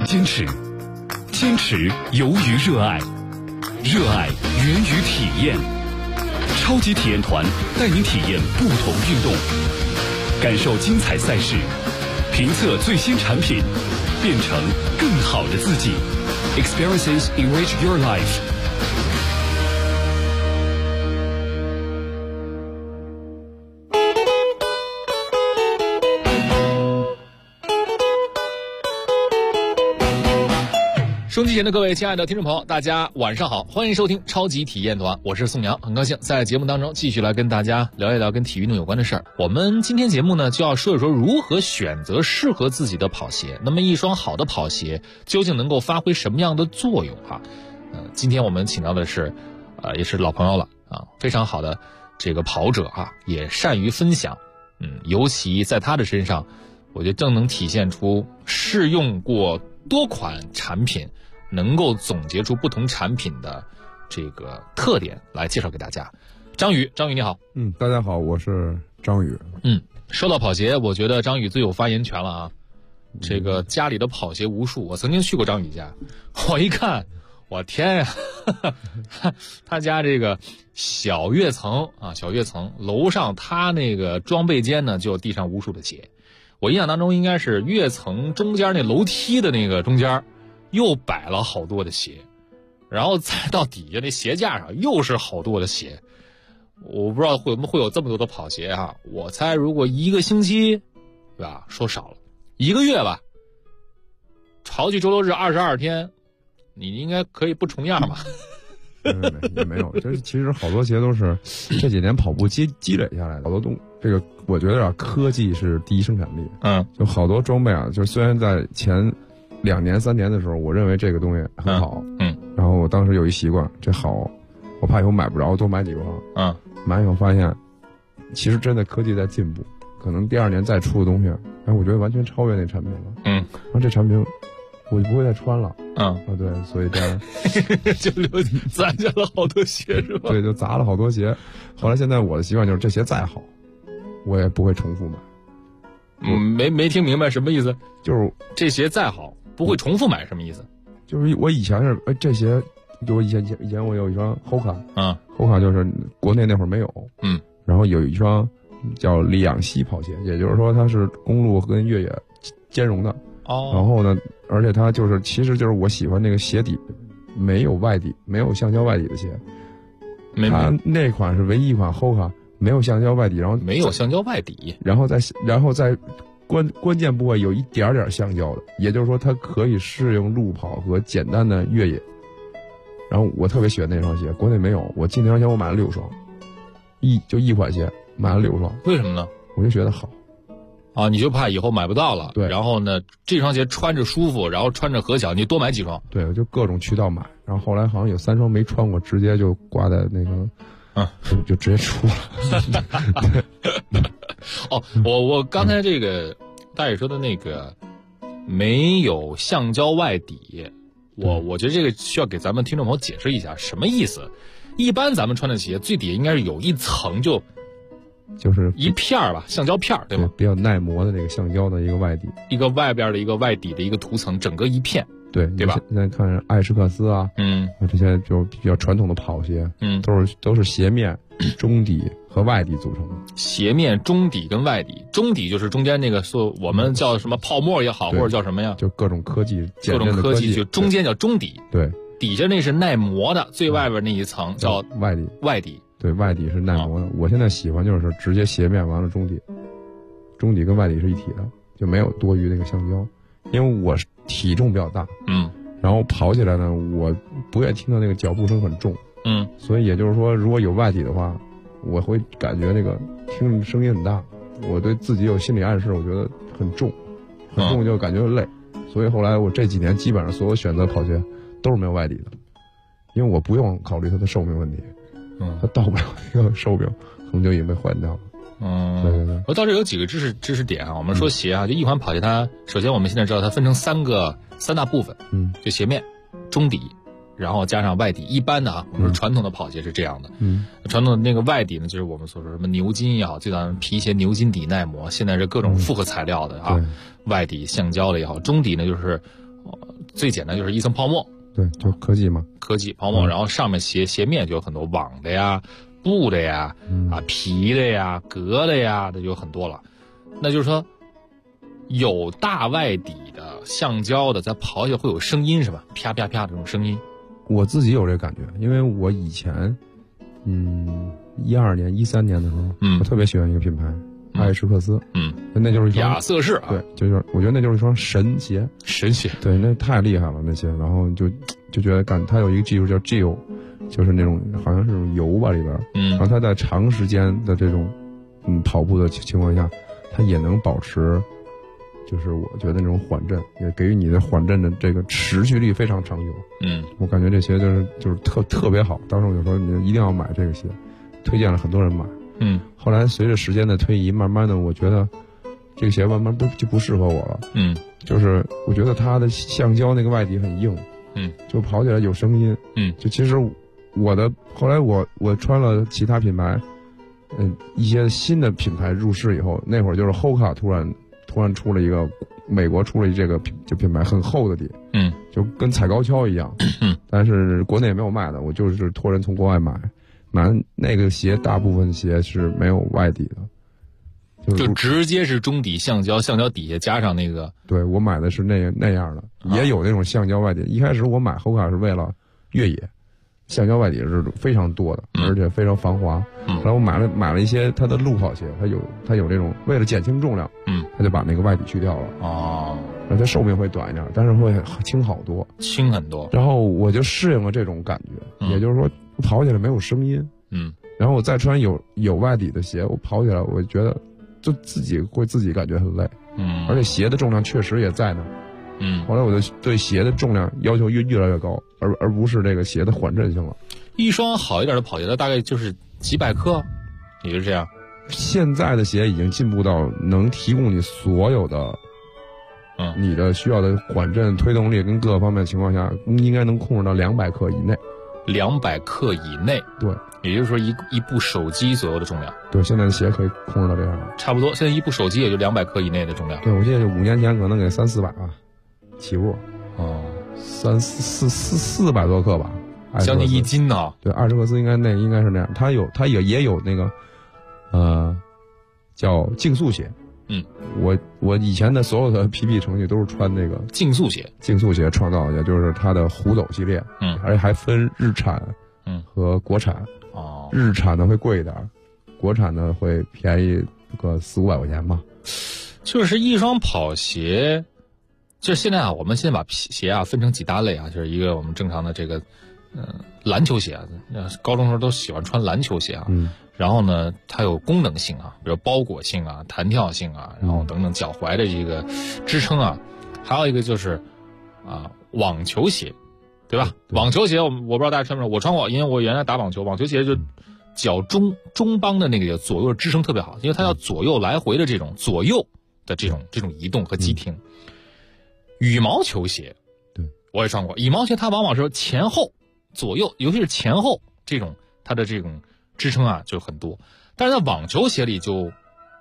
坚持，坚持由于热爱，热爱源于体验。超级体验团带您体验不同运动，感受精彩赛事，评测最新产品，变成更好的自己。Experiences enrich your life。收音机前的各位亲爱的听众朋友，大家晚上好，欢迎收听超级体验团，我是宋阳，很高兴在节目当中继续来跟大家聊一聊跟体育运动有关的事儿。我们今天节目呢就要说一说如何选择适合自己的跑鞋。那么一双好的跑鞋究竟能够发挥什么样的作用啊？今天我们请到的是也是老朋友了啊，非常好的这个跑者啊，也善于分享。尤其在他的身上，我觉得正能体现出试用过多款产品，能够总结出不同产品的这个特点来介绍给大家。张宇你好。 大家好，我是张宇。 说到跑鞋，我觉得张宇最有发言权了啊。这个家里的跑鞋无数，我曾经去过张宇家，我一看，我天呀，他家这个小跃层楼上他那个装备间呢，就地上无数的鞋。我印象当中应该是跃层中间那楼梯的那个中间又摆了好多的鞋，然后再到底下那鞋架上又是好多的鞋。我不知道会有这么多的跑鞋啊。我猜如果一个星期，对吧，说少了1个月吧，潮去周六日22天，你应该可以不重样吧？ 也没有，这其实好多鞋都是这几年跑步积累下来的，好多这个我觉得啊，科技是第一生产力。就好多装备啊，就虽然在前2年3年的时候，我认为这个东西很好，然后我当时有一习惯，这好，我怕以后买不着，多买几双。买以后发现，其实真的科技在进步，可能第2年再出的东西，我觉得完全超越那产品了。然后这产品我就不会再穿了。对，所以这样就攒下了好多鞋是吧？ 对，就砸了好多鞋。后来现在我的习惯就是这鞋再好，我也不会重复买。 没听明白什么意思？ 就是这鞋再好不会重复买什么意思？ 就是我以前是这鞋，就我以前我有一双 Hoka，Hoka 就是国内那会儿没有，然后有一双叫里昂西跑鞋，也就是说它是公路跟越野兼容的。然后呢，而且它就是其实就是我喜欢那个鞋底没有外底，没有橡胶外底的鞋。它那款是唯一一款 Hoka 没有橡胶外底，然后没有橡胶外底， 然后在关键部位有一点点橡胶的，也就是说它可以适应路跑和简单的越野。然后我特别喜欢那双鞋，国内没有，我进那双鞋我买了6双，一款鞋买了6双。 为什么呢？ 我就觉得好。 你就怕以后买不到了。 对， 然后呢，这双鞋穿着舒服，然后穿着合脚，你多买几双。 对，我就各种渠道买，然后后来好像有3双没穿过，直接就挂在那个，就直接出了。我刚才这个大宇说的那个没有橡胶外底，我觉得这个需要给咱们听众朋友解释一下什么意思。一般咱们穿的鞋最底下应该是有一层就是一片吧，橡胶片，对吗？ 比较耐磨的那个橡胶的一个外底， 一个外边的一个外底的一个涂层，整个一片， 对吧？ 现在看艾什克斯啊，这些就比较传统的跑鞋，都是鞋面、中底和外底组成的。 鞋面、中底跟外底，中底就是中间那个我们叫什么泡沫也好，或者叫什么呀？ 就各种科技， 就中间叫中底， 对， 底下那是耐磨的，最外边那一层叫外底。 对，外底是耐磨的。我现在喜欢就是直接鞋面完了中底跟外底是一体的，就没有多余那个橡胶。因为我体重比较大，然后跑起来呢，我不愿意听到那个脚步声很重，所以也就是说，如果有外底的话，我会感觉那个听声音很大，我对自己有心理暗示，我觉得很重就感觉累。所以后来我这几年基本上所有选择跑鞋都是没有外底的，因为我不用考虑它的寿命问题。它到不了那个寿命，可能就已经被换掉了。对。 我到这有几个知识点啊。我们说鞋啊，就一款跑鞋，它首先我们现在知道它分成三大部分，就鞋面、中底，然后加上外底。一般的啊，我们说传统的跑鞋是这样的。传统的那个外底呢，就是我们所说什么牛筋也好，最早皮鞋牛筋底耐磨，现在是各种复合材料的啊，外底橡胶的也好。中底呢，就是最简单就是一层泡沫， 对，就科技嘛， 科技泡沫，然后上面鞋面就有很多网的呀、布的呀、皮的呀、革的呀，这就有很多了。那就是说，有大外底的橡胶的，在跑起来会有声音是吧？啪啪啪这种声音。 我自己有这感觉，因为我以前，12年、13年的时候，我特别喜欢一个品牌，艾什克斯，那就是一双亚瑟士啊， 对，就是我觉得那就是一双神鞋，对，那太厉害了那些，然后就觉得它有一个技术叫 Gel， 就是那种好像是种油吧里边，然后它在长时间的这种跑步的情况下，它也能保持。就是我觉得那种缓震，也给予你的缓震的这个持续力非常长久。我感觉这鞋就是特别好。当时我就说你一定要买这个鞋，推荐了很多人买。后来随着时间的推移，慢慢的我觉得这个鞋慢慢就不适合我了。就是我觉得它的橡胶那个外底很硬。就跑起来有声音。就其实后来我穿了其他品牌，一些新的品牌入市以后，那会儿就是 Hoka 突然出了一个，美国出了这个品牌很厚的底，就跟踩高跷一样，但是国内也没有卖的，我就是托人从国外买那个鞋，大部分鞋是没有外底的， 就直接是中底橡胶底下加上那个。 对，我买的是那样的，也有那种橡胶外底。一开始我买 Hoka 是为了越野。橡胶外底是非常多的，而且非常防滑。后来我买了一些它的路跑鞋，它有这种为了减轻重量，它就把那个外底去掉了。然后它寿命会短一点，但是会轻好多， 轻很多。 然后我就适应了这种感觉，也就是说跑起来没有声音。然后我再穿有外底的鞋，我跑起来我觉得就自己感觉很累。而且鞋的重量确实也在那。后来我就对鞋的重量要求越来越高，而不是这个鞋的缓震性了。 一双好一点的跑鞋，它大概就是几百克，也就这样。 现在的鞋已经进步到能提供你所有的，你的需要的缓震、推动力跟各个方面的情况下，应该能控制到200克以内。 200克以内， 对， 也就是说一部手机左右的重量。 对，现在的鞋可以控制到这样。 差不多，现在一部手机也就200克以内的重量。 对，我记得5年前可能给300-400吧。起步400多克吧， 将近1斤呢。 对，艾什克斯应该是那样。它也有那个叫竞速鞋。我以前的所有的 PB 成绩都是穿那个竞速鞋创造的，就是它的虎斗系列。而且还分日产和国产。日产的会贵一点，国产的会便宜个400-500块钱吧。 就是一双跑鞋。就是现在我们现在把鞋分成几大类啊，就是一个我们正常的这个篮球鞋，高中时候都喜欢穿篮球鞋然后呢，它有功能性比如包裹性弹跳性然后等等脚踝的这个支撑还有一个就是网球鞋，对吧？网球鞋我不知道大家穿没穿，我穿过，因为我原来打网球鞋就脚中帮的那个左右支撑特别好，因为它要左右来回的这种左右的这种移动和急停。羽毛球鞋， 对， 我也穿过。羽毛鞋它往往是前后左右，尤其是前后这种它的这种支撑就很多。但是在网球鞋里就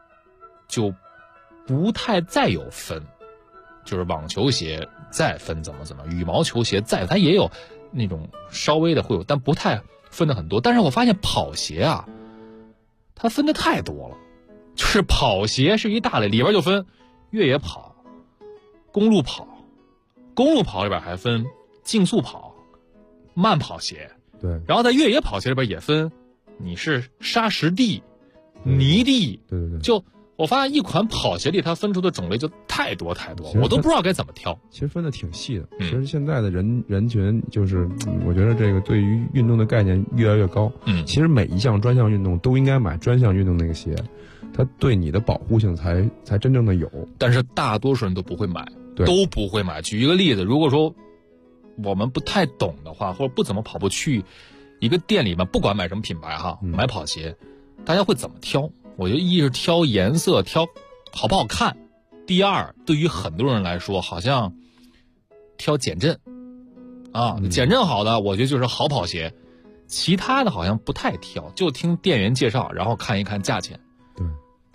不太再有分，就是网球鞋再分怎么，羽毛球鞋它也有那种稍微的会有，但不太分的很多。但是我发现跑鞋它分的太多了，就是跑鞋是一大类，里边就分越野跑。公路跑里边还分竞速跑、慢跑鞋， 对， 然后在越野跑鞋里边也分，你是沙石地、泥地， 对， 就我发现一款跑鞋里它分出的种类就太多，我都不知道该怎么挑。 其实分的挺细的。其实现在的人群就是，我觉得这个对于运动的概念越来越高。其实每一项专项运动都应该买专项运动那个鞋，它对你的保护性才真正的有。 但是大多数人都不会买。举一个例子，如果说我们不太懂的话，或者不怎么跑步，去一个店里面，不管买什么品牌买跑鞋，大家会怎么挑？我觉得一是挑颜色，挑好不好看；第二，对于很多人来说，好像挑减震减震好的，我觉得就是好跑鞋。其他的好像不太挑，就听店员介绍，然后看一看价钱。 对，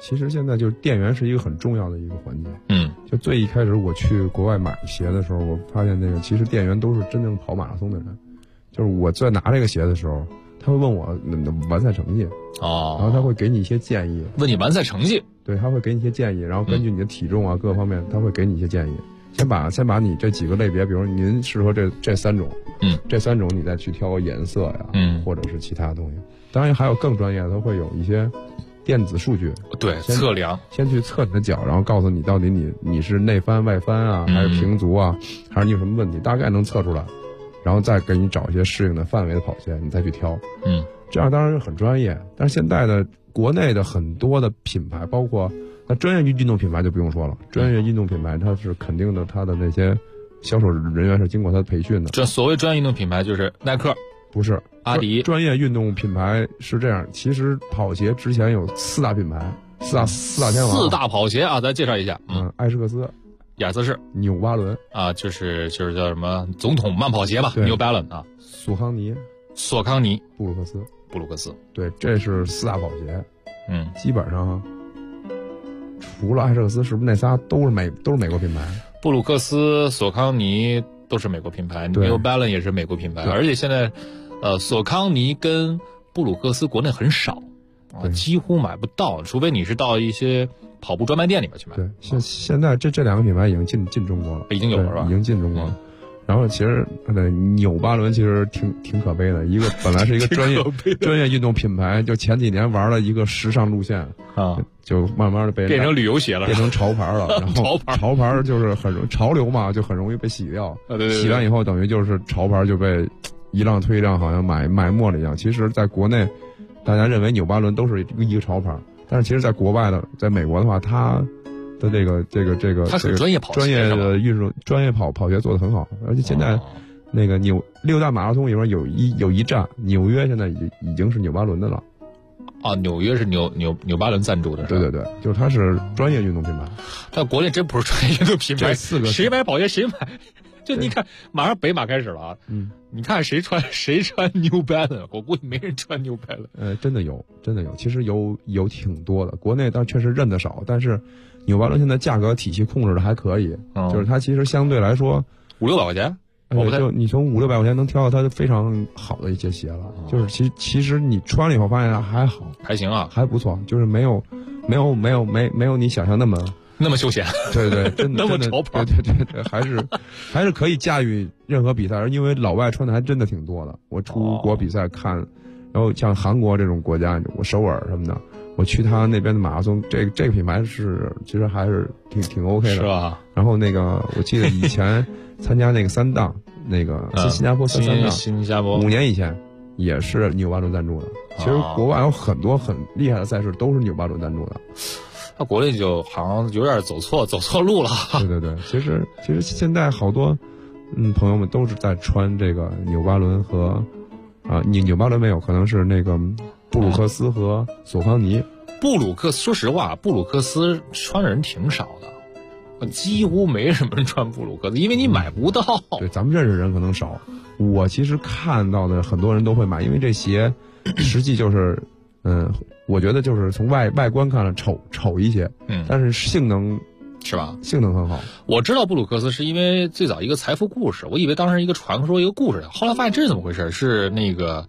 其实现在就是电源是一个很重要的一个环节。就最一开始我去国外买鞋的时候，我发现其实店员都是真正跑马拉松的人。就是我在拿这个鞋的时候，他会问我完赛成绩，然后他会给你一些建议， 问你完赛成绩， 对，他会给你一些建议，然后根据你的体重啊各个方面，他会给你一些建议。先把你这几个类别，比如您适合这3种，这3种你再去挑颜色呀，或者是其他东西。当然还有更专业的，他会有一些电子数据， 对，测量， 先去测你的脚，然后告诉你到底你是内翻外翻啊，还是平足啊，还是你有什么问题，大概能测出来，然后再给你找一些适应的范围的跑鞋，你再去挑。这样当然是很专业，但是现在的国内的很多的品牌，包括那专业运动品牌就不用说了，专业运动品牌它是肯定的，它的那些销售人员是经过他的培训的。 这所谓专业运动品牌就是耐克， 不是阿迪。 专业运动品牌是这样，其实跑鞋之前有4大品牌，四大天王。4大跑鞋啊，咱介绍一下。 艾士克斯、 雅思士、 纽巴伦啊，就是叫什么总统慢跑鞋吧 ，New Balance 啊， 索康尼、布鲁克斯，对，这是4大跑鞋。基本上除了艾士克斯，是不是那仨都是美国品牌？ 布鲁克斯、索康尼都是美国品牌 ，New Balance 也是美国品牌，而且现在，索康尼跟布鲁克斯国内很少，几乎买不到，除非你是到一些跑步专卖店里面去买。 对，现在这2个品牌已经进中国了， 已经有了是吧？ 已经进中国了。然后其实纽巴伦其实挺可悲的，一个本来是一个专业运动品牌，就前几年玩了一个时尚路线啊，就慢慢的变成旅游鞋了， 变成潮牌了。然后潮牌就是潮流嘛，就很容易被洗掉。 对， 洗完以后等于就是潮牌就被一浪推一浪，好像埋没了一样。其实在国内，大家认为纽巴伦都是一个潮牌，但是其实在国外的，在美国的话，它的这个， 它是专业跑鞋， 专业的运动，专业跑鞋做得很好，而且现在那个6大马拉松里面有一站，纽约现在已经是纽巴伦的了。 纽约是纽巴伦赞助的， 对，就是它是专业运动品牌。 但国内真不是专业运动品牌 ，4个谁买跑鞋谁买。就你看，马上北马开始了啊！你看谁穿 New Balance， 我估计没人穿 New Balance。 真的有，其实有挺多的。国内但确实认得少，但是纽巴伦现在价格体系控制的还可以，就是它其实相对来说 500-600块钱， 就你从500-600块钱能挑到它非常好的一些鞋了。就是其实你穿了以后发现还好， 还行啊， 还不错，就是没有你想象那么休闲， 对，真的那么潮牌， 对，还是可以驾驭任何比赛，因为老外穿的还真的挺多的。我出国比赛看，然后像韩国这种国家，我首尔什么的，我去他那边的马拉松，这个品牌其实还是挺 OK 的， 是吧？ 然后那个我记得以前参加那个3档，那个新加坡3档， 新加坡 5年以前也是纽巴伦赞助的。其实国外有很多很厉害的赛事都是纽巴伦赞助的。 他国内就好像有点走错路了。 对，其实现在好多朋友们都是在穿这个纽巴伦和纽巴伦没有，可能是那个布鲁克斯和索康尼。 说实话，布鲁克斯穿的人挺少的，几乎没什么人穿布鲁克斯，因为你买不到。 对，咱们认识人可能少，我其实看到的很多人都会买，因为这鞋实际就是我觉得就是从外观看了丑一些，但是性能是吧？ 性能很好。 我知道布鲁克斯是因为最早一个财富故事，我以为当时一个传说一个故事，后来发现这是怎么回事？是那个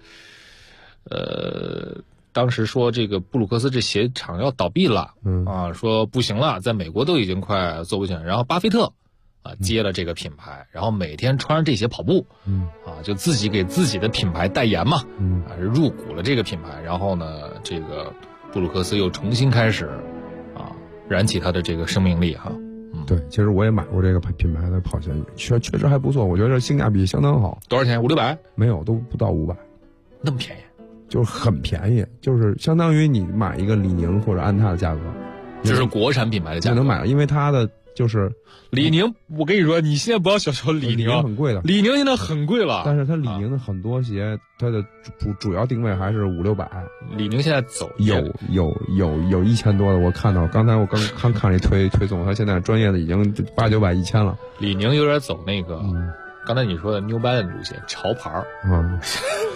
当时说这个布鲁克斯这鞋厂要倒闭了，说不行了，在美国都已经快做不行了，然后巴菲特接了这个品牌，然后每天穿着这鞋跑步，就自己给自己的品牌代言嘛，入股了这个品牌，然后呢，这个布鲁克斯又重新开始燃起它的这个生命力哈。 对，其实我也买过这个品牌的跑鞋，确实还不错，我觉得性价比相当好。 多少钱？500-600？ 没有，都不到500， 那么便宜？ 就是很便宜，就是相当于你买一个李宁或者安踏的价格， 这是国产品牌的价格， 就能买了，因为它的就是李宁。我跟你说，你现在不要小瞧李宁， 很贵的。 李宁现在很贵了， 但是它李宁的很多鞋，它的主要定位还是500-600。 李宁现在走有1000多的，我看到，刚才我刚看了一推送，它现在专业的已经800-900、1000了。 李宁有点走那个，刚才你说的 New Balance 路线，潮牌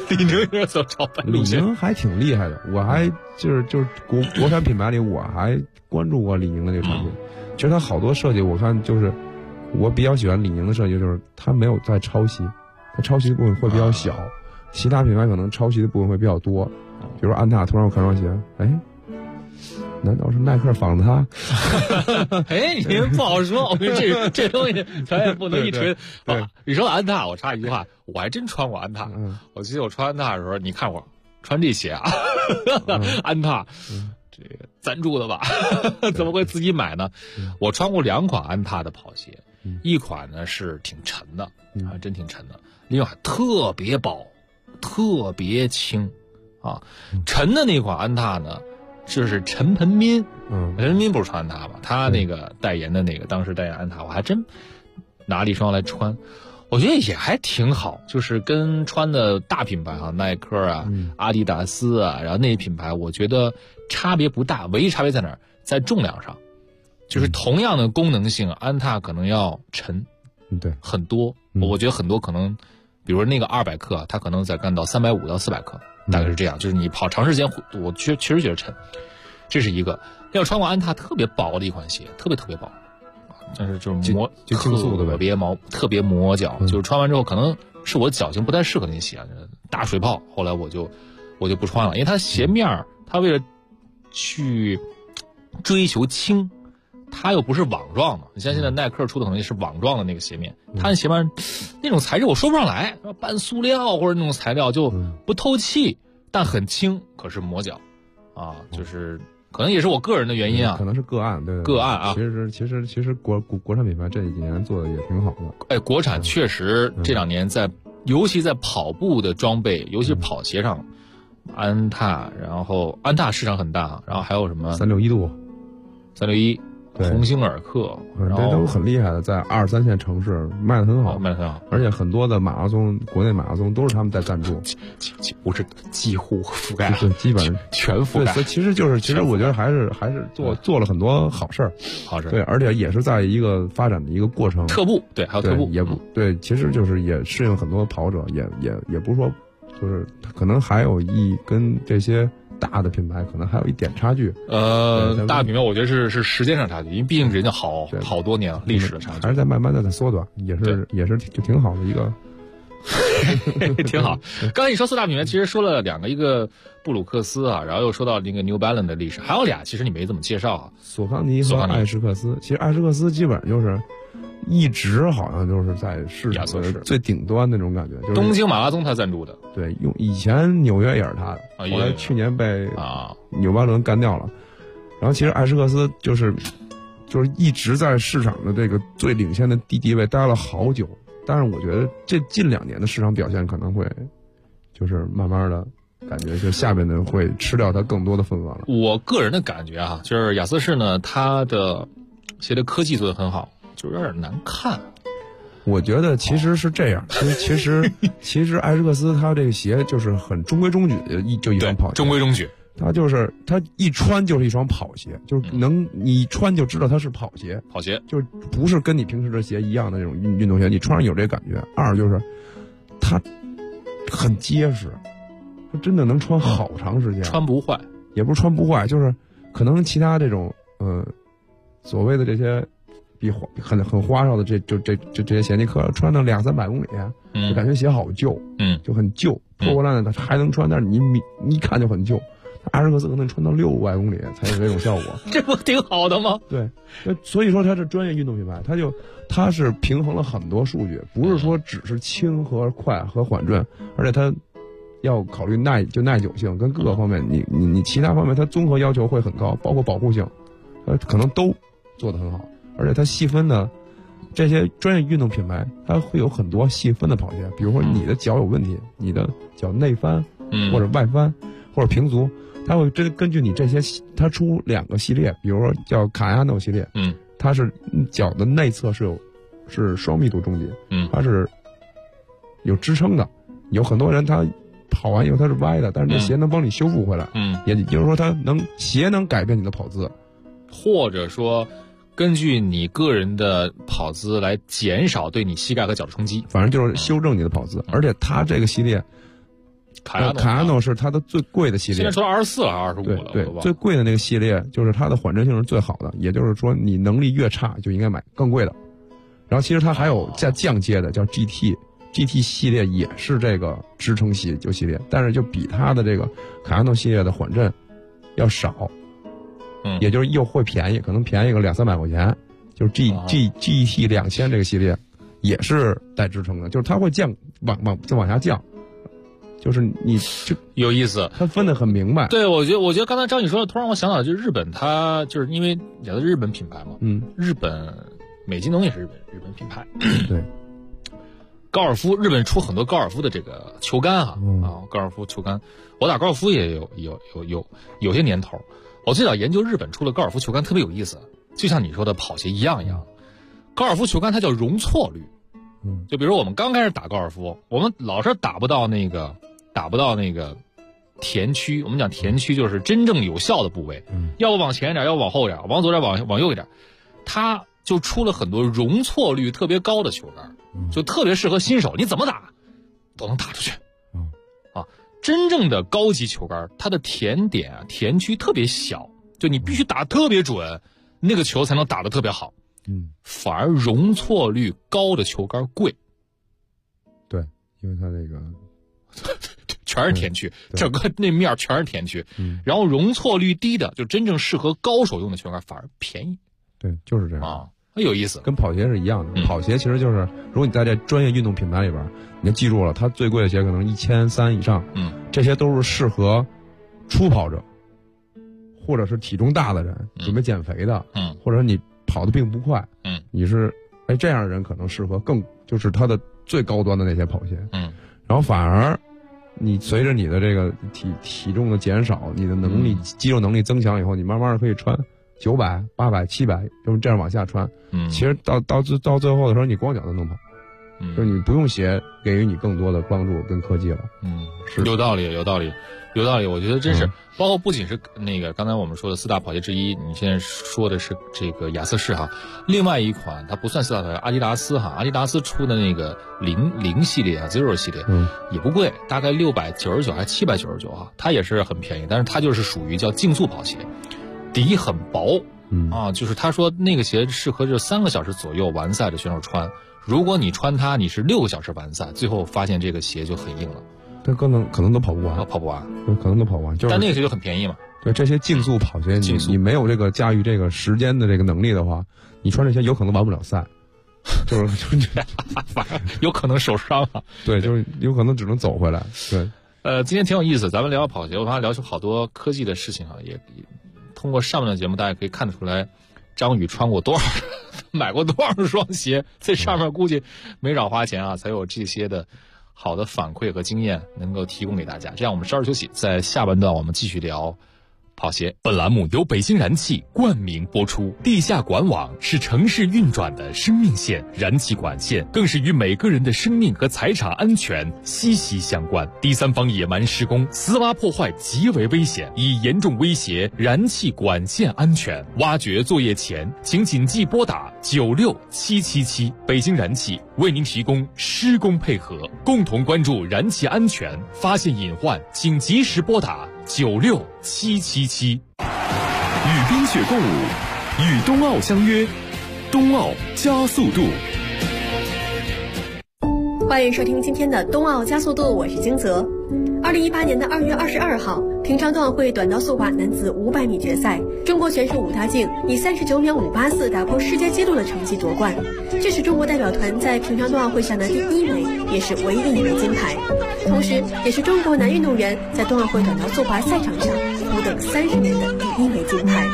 李宁是走潮牌路线。 李宁还挺厉害的，我还就是国产品牌里我还关注过李宁的这个产品。其实它好多设计我看就是我比较喜欢李宁的设计，就是它没有在抄袭，它抄袭的部分会比较小，其他品牌可能抄袭的部分会比较多。比如说安踏，突然我看双鞋，哎，难道是耐克仿的它？ 哎，你们不好说，我跟这东西咱也不能一锤。你说安踏，我插一句话，我还真穿过安踏。我记得我穿安踏的时候，你看我穿这鞋啊，安踏。这个赞助的吧？怎么会自己买呢？我穿过2款安踏的跑鞋，一款呢是挺沉的，还真挺沉的；另外特别薄，特别轻，啊，沉的那款安踏呢，就是陈盆斌，陈盆斌不是穿安踏吧？他那个代言的那个，当时代言安踏，我还真拿了一双来穿。我觉得也还挺好，就是跟穿的大品牌哈，耐克啊、阿迪达斯啊，然后那些品牌，我觉得差别不大，唯一差别在哪儿？在重量上，就是同样的功能性，安踏可能要沉， 对， 很多。我觉得很多可能，比如那个200克，它可能再干到350到400克，大概是这样。就是你跑长时间，我确实觉得沉，这是一个。要穿过安踏特别薄的一款鞋，特别薄。但是就是就竞速的呗， 特别磨脚，就是穿完之后可能是我脚型不太适合那鞋，大水泡。后来我就不穿了，因为它鞋面它为了去追求轻，它又不是网状的。你像现在耐克出的可能是网状的那个鞋面，它的鞋面那种材质我说不上来，半塑料或者那种材料就不透气，但很轻，可是磨脚啊，就是。可能也是我个人的原因啊， 可能是个案，对个案啊。 其实国产品牌这几年做的也挺好的。 哎，国产确实这2年尤其在跑步的装备，尤其是跑鞋上，安踏，然后安踏市场很大，然后还有什么 361度、 361、鸿星尔克， 这都很厉害的，在2、3线城市卖的很好，而且很多的马拉松，国内马拉松都是他们在赞助， 不是几乎覆盖， 对，基本上全覆盖。 所以其实我觉得还是做了很多好事儿，对，而且也是在一个发展的一个过程。 特步对，还有特步也不对，其实就是也适应很多跑者，也不是说就是可能还有跟这些。大的品牌可能还有一点差距， 大品牌我觉得是时间上差距，因为毕竟人家好多年了，历史的差距还是在慢慢的在缩短，也是就挺好的一个， 挺好。刚才你说4大品牌，其实说了2个，一个布鲁克斯啊，然后又说到那个 New Balance 的历史，还有俩其实你没怎么介绍啊， 索康尼和艾什克斯。其实艾什克斯基本上就是一直好像就是在市场的最顶端那种感觉，就是东京马拉松他赞助的， 对，以前纽约也是他的，后来去年被纽巴伦干掉了。然后其实艾什克斯就是一直在市场的这个最领先的地位待了好久，但是我觉得这近2年的市场表现可能会就是慢慢的感觉就下面的会吃掉它更多的份额了。我个人的感觉啊，就是雅思士呢，它的鞋的科技做得很好，就有点难看。 我觉得其实是这样，其实艾什克斯它这个鞋就是很中规中矩的一双跑鞋， 中规中矩。 它一穿就是一双跑鞋，就是你穿就知道它是跑鞋，就不是跟你平时的鞋一样的那种运动鞋，你穿上有这感觉。二就是它很结实，它真的能穿好长时间， 穿不坏， 也不是穿不坏，就是可能其他这种所谓的这些比很花哨的这些鞋，你可穿到200-300公里，就感觉鞋好旧，就很旧，破破烂烂的还能穿，但是你一看就很旧。艾什克斯可能穿到600公里才有这种效果， 这不挺好的吗？ 对，所以说它是专业运动品牌，它是平衡了很多数据，不是说只是轻和快和缓震，而且它要考虑耐久性跟各个方面，你其他方面它综合要求会很高，包括保护性，可能都做得很好，而且它细分的这些专业运动品牌，它会有很多细分的跑鞋，比如说你的脚有问题，你的脚内翻或者外翻或者平足。它会根据你这些，它出2个系列，比如说叫卡亚诺系列，它是脚的内侧是双密度中底，它是有支撑的。有很多人他跑完以后它是歪的，但是这鞋能帮你修复回来，也就是说鞋能改变你的跑姿， 或者说根据你个人的跑姿来减少对你膝盖和脚的冲击， 反正就是修正你的跑姿。而且它这个系列卡亚诺是它的最贵的系列， 现在出到24了还是25了？ 对，最贵的那个系列就是它的缓震性是最好的，也就是说你能力越差就应该买更贵的。然后其实它还有降阶的叫 GT 系列，也是这个支撑系列，但是就比它的这个卡亚诺系列的缓震要少，也就是又会便宜，可能便宜个200-300块钱。就是 GT 2000这个系列也是带支撑的，就是它会往下降，就是你就有意思， 它分得很明白。 对，我觉得刚才张宇说的，突然我想到，就是日本，它就是因为也是日本品牌嘛，日本美津浓也是日本品牌， 对。 高尔夫，日本出很多高尔夫的这个球杆高尔夫球杆，我打高尔夫也有些年头。我最早研究日本出了高尔夫球杆特别有意思，就像你说的跑鞋一样。高尔夫球杆它叫容错率，就比如我们刚开始打高尔夫，我们老是打不到那个田区，我们讲田区就是真正有效的部位，要不往前一点，要不往后一点，往左点，往右一点，它就出了很多容错率特别高的球杆，就特别适合新手，你怎么打都能打出去。真正的高级球杆，它的田点田区特别小，就你必须打特别准，那个球才能打得特别好。反而容错率高的球杆贵。 对，因为它这个全是田区，整个那面全是田区。然后容错率低的，就真正适合高手用的球杆反而便宜。 对，就是这样很有意思， 跟跑鞋是一样的。跑鞋其实就是，如果你在这专业运动品牌里边，你就记住了，它最贵的鞋可能1300以上。这些都是适合初跑者，或者是体重大的人，准备减肥的，或者你跑得并不快，你是这样的人可能适合就是它的最高端的那些跑鞋。然后反而你随着你的这个体重的减少，你的能力肌肉能力增强以后，你慢慢的可以穿900、800、700，就是这样往下穿。其实到最后的时候，你光脚都能跑，就是你不用鞋给予你更多的帮助跟科技了。 是有道理。我觉得真是，包括不仅是那个刚才我们说的4大跑鞋之一，你现在说的是这个亚瑟士另外一款它不算4大跑鞋，阿迪达斯出的那个0系列Zero 系列，也不贵，大概699还是799它也是很便宜，但是它就是属于叫竞速跑鞋。底很薄，就是他说那个鞋适合就3个小时左右完赛的选手穿。如果你穿它，你是6个小时完赛，最后发现这个鞋就很硬了， 它可能都跑不完，可能都跑不完。 但那个鞋就很便宜嘛。 对，这些竞速跑鞋，你没有这个驾驭这个时间的这个能力的话，你穿这些有可能完不了赛，就是反正有可能受伤对，就是有可能只能走回来。对， 今天挺有意思，咱们聊跑鞋，我发现聊出好多科技的事情也通过上面的节目，大家可以看得出来，张宇穿过多少，买过多少双鞋，在上面估计没少花钱才有这些的好的反馈和经验能够提供给大家。这样我们稍事休息，在下半段我们继续聊跑鞋。 本栏目由北京燃气冠名播出。地下管网是城市运转的生命线，燃气管线更是与每个人的生命和财产安全息息相关。第三方野蛮施工、私挖破坏极为危险，已严重威胁燃气管线安全。挖掘作业前，请谨记拨打96777。北京燃气为您提供施工配合，共同关注燃气安全，发现隐患请及时拨打96777。 与冰雪共舞，与冬奥相约，冬奥加速度。 欢迎收听今天的冬奥加速度，我是金泽。2018年的2月22号，平昌冬奥会短道速滑男子500米决赛，中国选手武大靖以39秒584打破世界纪录的成绩夺冠，这是中国代表团在平昌冬奥会上的第1枚，也是唯一的1枚金牌，同时也是中国男运动员在冬奥会短道速滑赛场上苦等30年的第1枚金牌。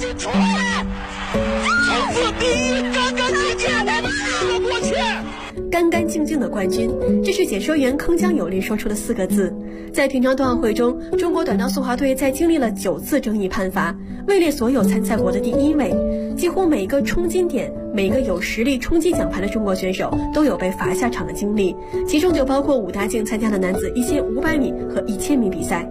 干干净净的冠军，这是解说员铿锵有力说出的4个字。在平昌冬奥会中，中国短道速滑队在经历了9次争议判罚，位列所有参赛国的第1位。几乎每一个冲金点，每一个有实力冲击奖牌的中国选手都有被罚下场的经历，其中就包括武大靖参加了男子1500米和1000米比赛。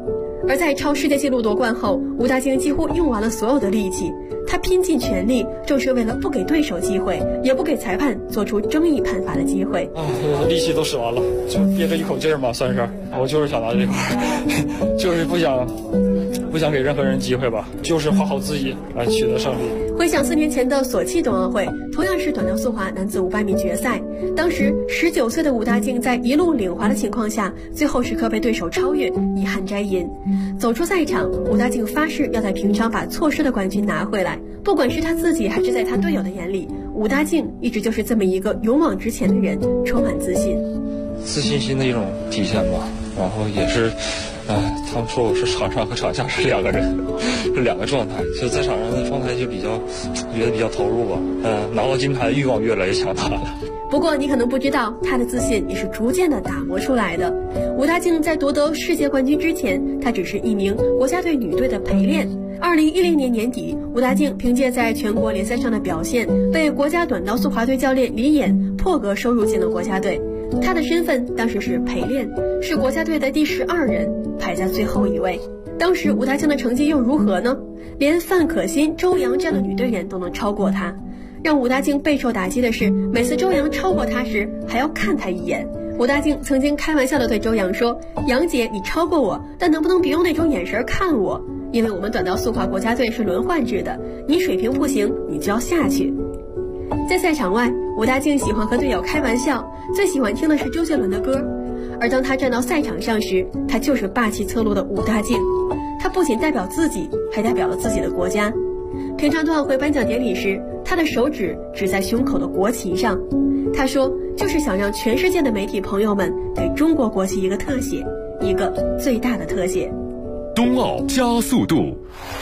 而在超世界纪录夺冠后，吴大靖几乎用完了所有的力气，他拼尽全力，正是为了不给对手机会，也不给裁判做出争议判罚的机会。 力气都使完了，就憋着一口劲儿嘛，算是。我就是想拿这块，就是不想给任何人机会吧，就是画好自己来取得胜利。 回想4年前的索契冬奥会，同样是短道速滑男子500米决赛，当时19岁的武大靖在一路领滑的情况下，最后时刻被对手超越，遗憾摘银。走出赛场，武大靖发誓要在平昌把错失的冠军拿回来。不管是他自己还是在他队友的眼里，武大靖一直就是这么一个勇往直前的人，充满自信。 自信心的一种体现吧，然后也是。他们说我是场上和场下是2个人，是2个状态。就在场上的状态就觉得比较投入吧。拿到金牌的欲望越来越强大了。 不过你可能不知道，他的自信也是逐渐的打磨出来的。武大靖在夺得世界冠军之前，他只是一名国家队女队的陪练。2010年年底，武大靖凭借在全国联赛上的表现，被国家短道速滑队教练李琰破格收入进了国家队。他的身份当时是陪练，是国家队的第12人，排在最后一位。当时武大靖的成绩又如何呢？连范可新、周洋这样的女队员都能超过他。让武大靖备受打击的是，每次周洋超过他时，还要看他一眼。武大靖曾经开玩笑地对周洋说：“杨姐，你超过我，但能不能别用那种眼神看我？因为我们短道速滑国家队是轮换制的，你水平不行，你就要下去。”在赛场外，武大靖喜欢和队友开玩笑，最喜欢听的是周杰伦的歌。而当他站到赛场上时，他就是霸气侧漏的武大靖。他不仅代表自己，还代表了自己的国家。平昌冬奥会颁奖典礼时，他的手指指在胸口的国旗上，他说就是想让全世界的媒体朋友们给中国国旗一个特写，一个最大的特写。 冬奥加速度。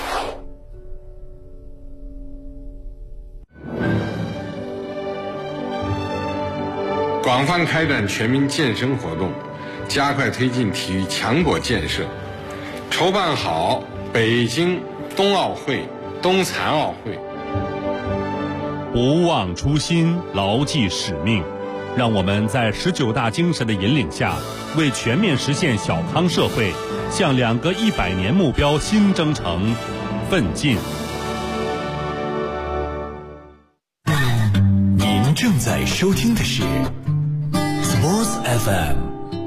广泛开展全民健身活动，加快推进体育强国建设，筹办好北京冬奥会、冬残奥会。 不忘初心，牢记使命，让我们在19大精神的引领下，为全面实现小康社会，向2个100年目标新征程奋进。 您正在收听的是 Sports FM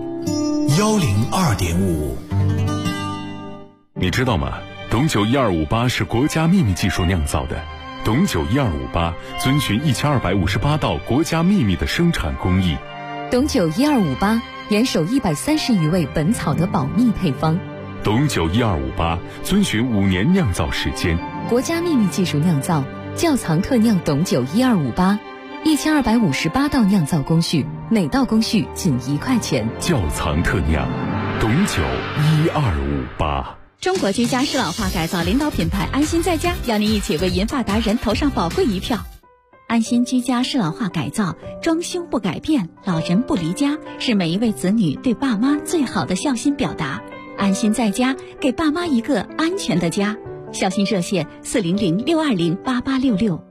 102.5。 你知道吗？董酒1258是国家秘密技术酿造的。董酒1258遵循1258道国家秘密的生产工艺。 董酒1258严守130余位本草的保密配方。 董酒1258遵循5年酿造时间。 国家秘密技术酿造，窖藏特酿董酒1258，1258道酿造工序，每道工序仅1块钱。 窖藏特酿，董酒1258。 中国居家适老化改造领导品牌安心在家邀您一起为银发达人投上宝贵一票。安心居家适老化改造，装修不改变，老人不离家，是每一位子女对爸妈最好的孝心表达。安心在家，给爸妈一个安全的家。孝心热线400-620-8866。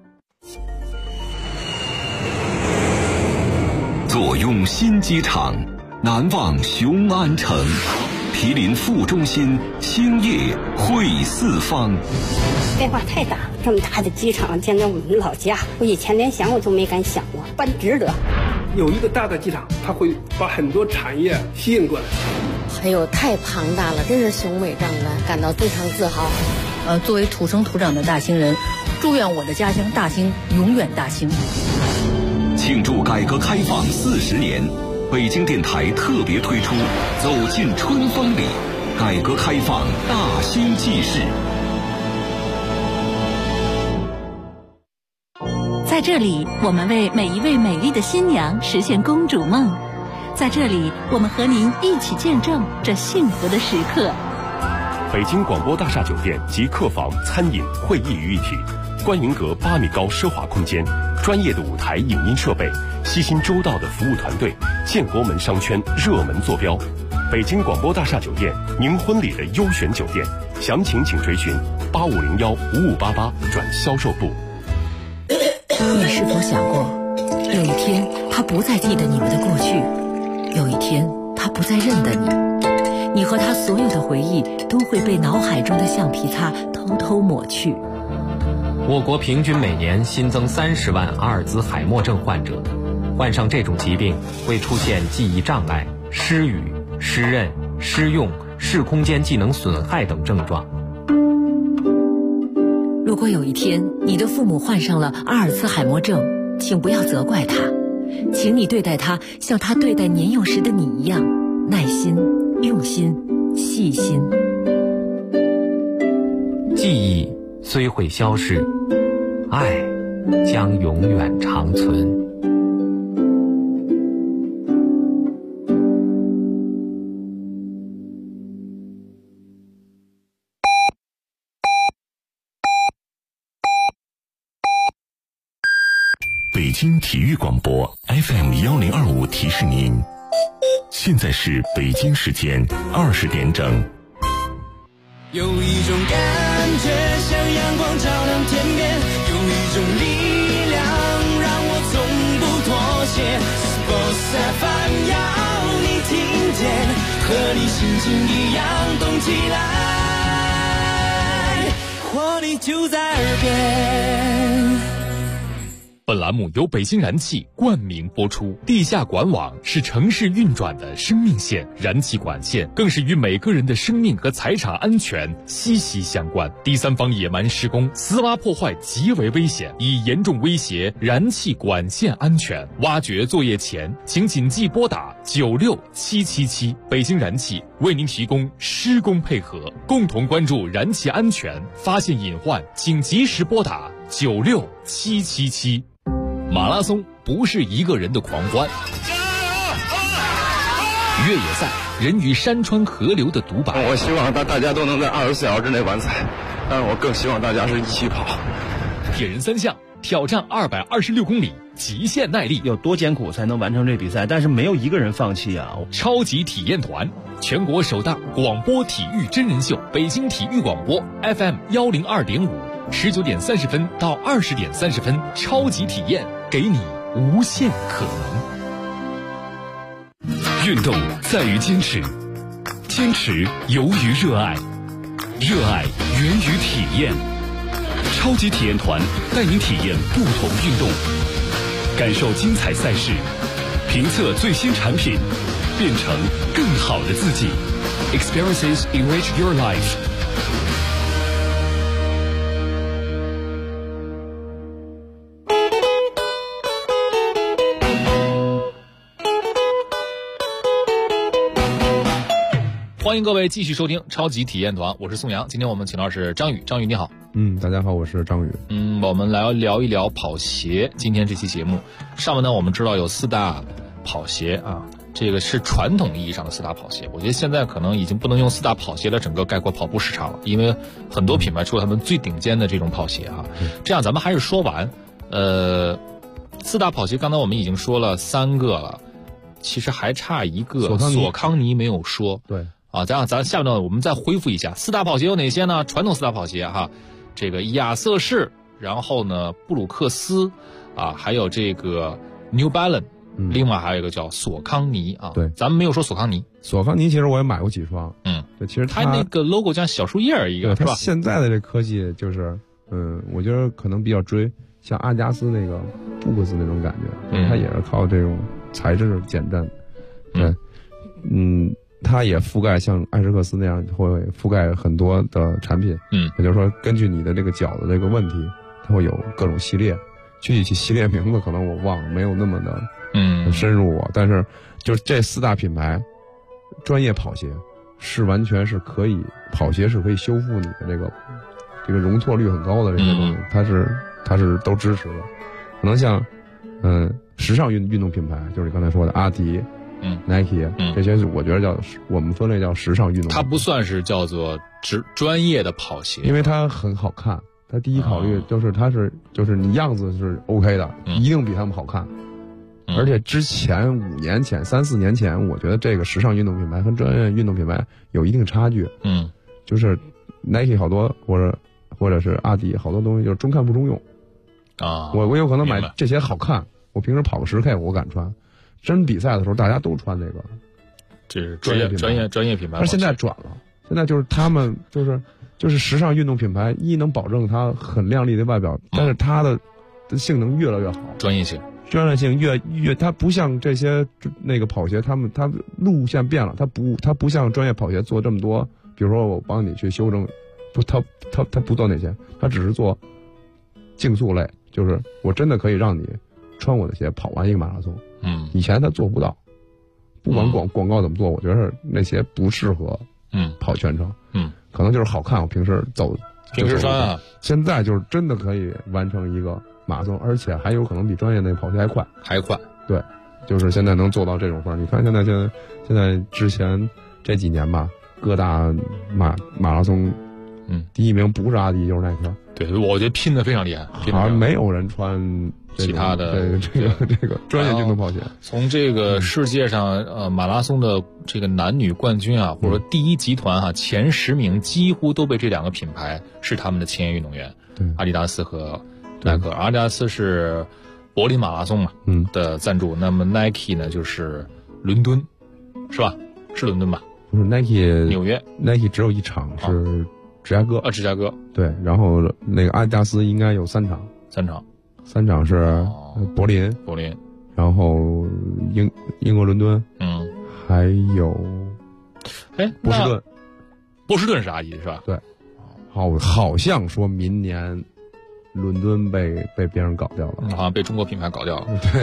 坐拥新机场，难忘雄安城。毗邻副中心，兴业汇四方。 变化太大，这么大的机场建在我们老家，我以前连想我都没敢想过，办值得。 有一个大的机场，它会把很多产业吸引过来。 哎呦，太庞大了，真是雄伟壮观，感到非常自豪。 作为土生土长的大兴人，祝愿我的家乡大兴永远大兴。 庆祝改革开放40年。北京电台特别推出《走进春风里》，改革开放大兴纪事。 在这里，我们为每一位美丽的新娘实现公主梦。在这里，我们和您一起见证这幸福的时刻。 北京广播大厦酒店集客房、餐饮、会议于一体，观云阁8米高奢华空间，专业的舞台影音设备，悉心周到的服务团队，建国门商圈热门坐标。北京广播大厦酒店，您婚礼的优选酒店，详情请追询8501-5588转销售部。 你是否想过，有一天他不再记得你们的过去，有一天他不再认得你， 你和他所有的回忆都会被脑海中的橡皮擦偷偷抹去。 我国平均每年新增30万阿尔兹海默症患者，患上这种疾病会出现记忆障碍、失语、失认、失用、视空间技能损害等症状。 如果有一天你的父母患上了阿尔茨海默症，请不要责怪他，请你对待他像他对待年幼时的你一样，耐心、用心、细心。 记忆虽会消逝，爱将永远长存。 北京体育广播 FM1025提示您，现在是北京时间20点整。 有一种感觉像阳光照亮天边，有一种力量让我从不妥协。Sports FM 要你听见，和你心情一样动起来，活力就在耳边。 本栏目由北京燃气冠名播出。地下管网是城市运转的生命线，燃气管线更是与每个人的生命和财产安全息息相关。第三方野蛮施工、私挖破坏极为危险，已严重威胁燃气管线安全。挖掘作业前，请谨记拨打96777。北京燃气为您提供施工配合，共同关注燃气安全，发现隐患请及时拨打96777。马拉松不是一个人的狂欢，越野赛人与山川河流的独白。 我希望大家都能在24小时之内完赛，但是我更希望大家是一起跑。 铁人三项挑战226公里，极限耐力， 有多艰苦才能完成这比赛？但是没有一个人放弃啊！ 超级体验团，全国首档广播体育真人秀，北京体育广播 FM102.5，19点30分到20点30分，超级体验，给你无限可能。 运动在于坚持，坚持由于热爱，热爱源于体验。超级体验团带您体验不同运动，感受精彩赛事，评测最新产品，变成更好的自己。Experiences enrich your life。 欢迎各位继续收听超级体验团，我是宋阳。今天我们请到是张宇，张宇你好。 大家好，我是张宇。 我们来聊一聊跑鞋。今天这期节目上面呢，我们知道有4大跑鞋啊，这个是传统意义上的4大跑鞋。我觉得现在可能已经不能用4大跑鞋来整个概括跑步市场了，因为很多品牌出了他们最顶尖的这种跑鞋啊。这样咱们还是说完，4大跑鞋刚才我们已经说了3个了，其实还差一个索康尼没有说。 对。 这样咱下面呢，我们再恢复一下4大跑鞋有哪些呢？传统4大跑鞋哈，这个亚瑟士，然后呢布鲁克斯，还有这个 New Balance，另外还有一个叫索康尼啊。 对， 咱们没有说索康尼。 索康尼其实我也买过几双。对，其实它那个 logo 像小树叶一个，是吧？ 现在的这科技就是，我觉得可能比较追像阿加斯那个布克斯那种感觉，它也是靠这种材质减震。对，它也覆盖像艾什克斯那样会覆盖很多的产品，也就是说根据你的这个脚的这个问题，它会有各种系列，具体系列名字可能我忘了，没有那么的深入我，但是就是这4大品牌专业跑鞋是完全是可以，跑鞋是可以修复你的这个容错率很高的这些东西，它是都支持的。可能像时尚运动品牌，就是你刚才说的阿迪。Nike 这些我觉得我们分类叫时尚运动。 它不算是叫做专业的跑鞋， 因为它很好看。它第一考虑就是就是你样子是 OK 的，一定比他们好看。而且之前5年前、3、4年前，我觉得这个时尚运动品牌和专业运动品牌有一定差距。就是 Nike 好多或者是阿迪好多东西就是中看不中用啊。 我有可能买这些好看，我平时跑个10K 我敢穿。真比赛的时候，大家都穿那个， 这是专业品牌。 但是现在转了，现在就是他们就是时尚运动品牌，能保证它很靓丽的外表，但是它的性能越来越好， 专业性越它不像这些那个跑鞋，它路线变了，它不像专业跑鞋做这么多，比如说我帮你去修正，它不做那些，它只是做竞速类，就是我真的可以让你穿我的鞋跑完一个马拉松。以前它做不到，不管广告怎么做，我觉得那鞋不适合跑全程。可能就是好看，我平时穿啊。现在就是真的可以完成一个马拉松，而且还有可能比专业那跑鞋还快。对，就是现在能做到这种份儿。你看现在之前这几年吧，各大马拉松，第一名不是阿迪就是耐克。 对，我觉得拼得非常厉害， 好像没有人穿其他的这个专业运动跑鞋。 从这个世界上马拉松的这个男女冠军啊，或者说第一集团前10名几乎都被这2个品牌是他们的签约运动员，阿迪达斯和耐克。阿迪达斯是柏林马拉松嘛的赞助，那么 Nike 呢就是伦敦，是吧？是伦敦吧？ 不是 Nike 纽约 ，Nike 只有一场是芝加哥芝加哥对，然后那个阿迪达斯应该有3场是柏林，然后英国伦敦，还有波士顿是阿迪是吧？ 对，好像说明年伦敦被别人搞掉了， 好像被中国品牌搞掉了。 对，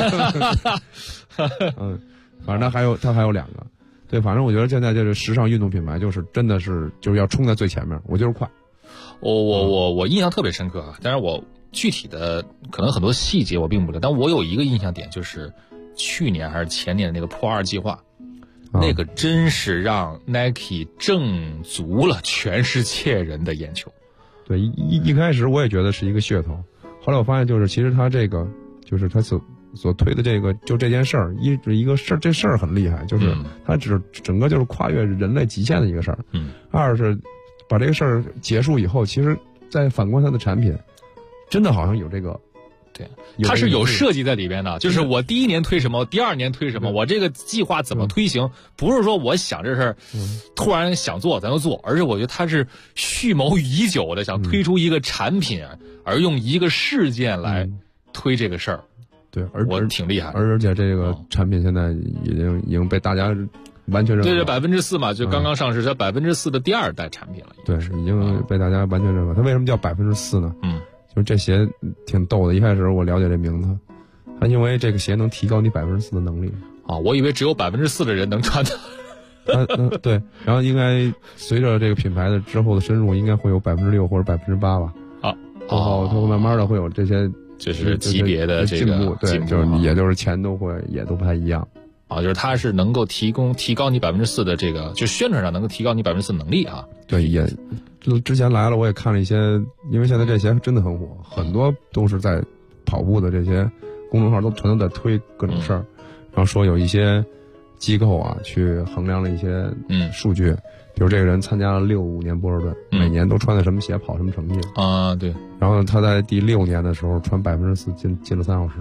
反正他还有2个。对，反正我觉得现在这个时尚运动品牌就是真的是就是要冲在最前面，我就是快。 我印象特别深刻啊，但是我具体的可能很多细节我并不知道，但我有一个印象点，就是去年还是前年的那个破2计划，那个真是让 Nike 挣足了全世界人的眼球。 对，一开始我也觉得是一个噱头，后来我发现就是其实他这个就是他所推的这个就这件事儿，一个事儿，这事儿很厉害，就是它整个就是跨越人类极限的一个事儿。二是把这个事儿结束以后，其实再反观它的产品，真的好像有这个， 对，它是有设计在里边的，就是我第1年推什么，第2年推什么，我这个计划怎么推行，不是说我想这事儿突然想做咱就做，而是我觉得它是蓄谋已久的，想推出一个产品，而用一个事件来推这个事儿。 对， 我是挺厉害， 而且这个产品现在已经被大家完全认可。 对，这4%嘛，就刚刚上市，这4%的第2代产品了。 对，已经被大家完全认可。它为什么叫4%呢？就是这鞋挺逗的。一开始我了解这名字，它因为这个鞋能提高你4%的能力。 我以为只有4%的人能穿它。对，然后应该随着这个品牌的之后的深入，应该会有6%或者8%吧。然后它会慢慢的会有这些。 就是级别的这个进步，对，就是钱也都不太一样就是它是能够提高你4%的这个，就宣传上能够提高你4%的能力啊。 对，也之前来了，我也看了一些，因为现在这鞋真的很火，很多都是在跑步的这些公众号都全都在推各种事儿，然后说有一些机构去衡量了一些数据。比如这个人参加了65年波士顿，每年都穿的什么鞋跑什么成绩对。 然后他在第6年的时候穿4%进了3小时。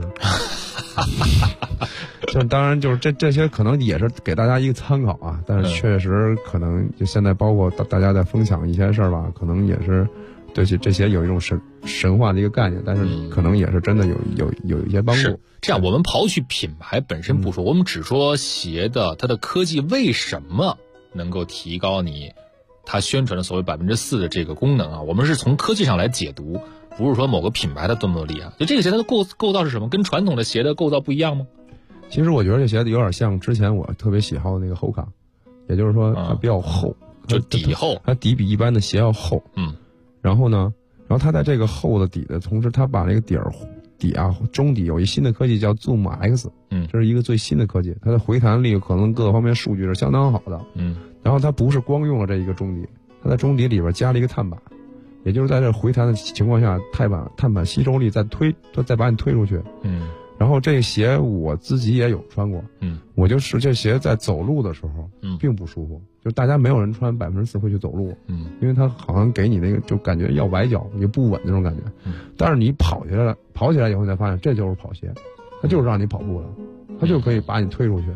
就当然就是这些可能也是给大家一个参考但是确实可能就现在包括大家在分享一些事儿吧，可能也是对这些有一种神话的一个概念，但是可能也是真的有一些帮助。 是这样，我们刨去品牌本身不说，我们只说鞋的它的科技为什么能够提高它宣传的所谓4%的这个功能我们是从科技上来解读，不是说某个品牌的多么厉害。就这个鞋它的构造是什么？跟传统的鞋的构造不一样吗？ 其实我觉得这鞋子有点像之前我特别喜好的那个Hoka，也就是说它比较厚， 就底厚， 它底比一般的鞋要厚。然后它在这个厚的底的同时，它把那个底中底有一新的科技叫 Zoom X， 这是一个最新的科技，它的回弹力可能各个方面数据是相当好的。然后它不是光用了这一个中底，它在中底里边加了一个碳板，也就是在这回弹的情况下，碳板吸收力再把你推出去。然后这个鞋我自己也有穿过，我就是这鞋在走路的时候，并不舒服，就大家没有人穿4%会去走路，因为它好像给你那个就感觉要崴脚也不稳那种感觉，但是你跑起来以后，你才发现这就是跑鞋，它就是让你跑步的，它就可以把你推出去，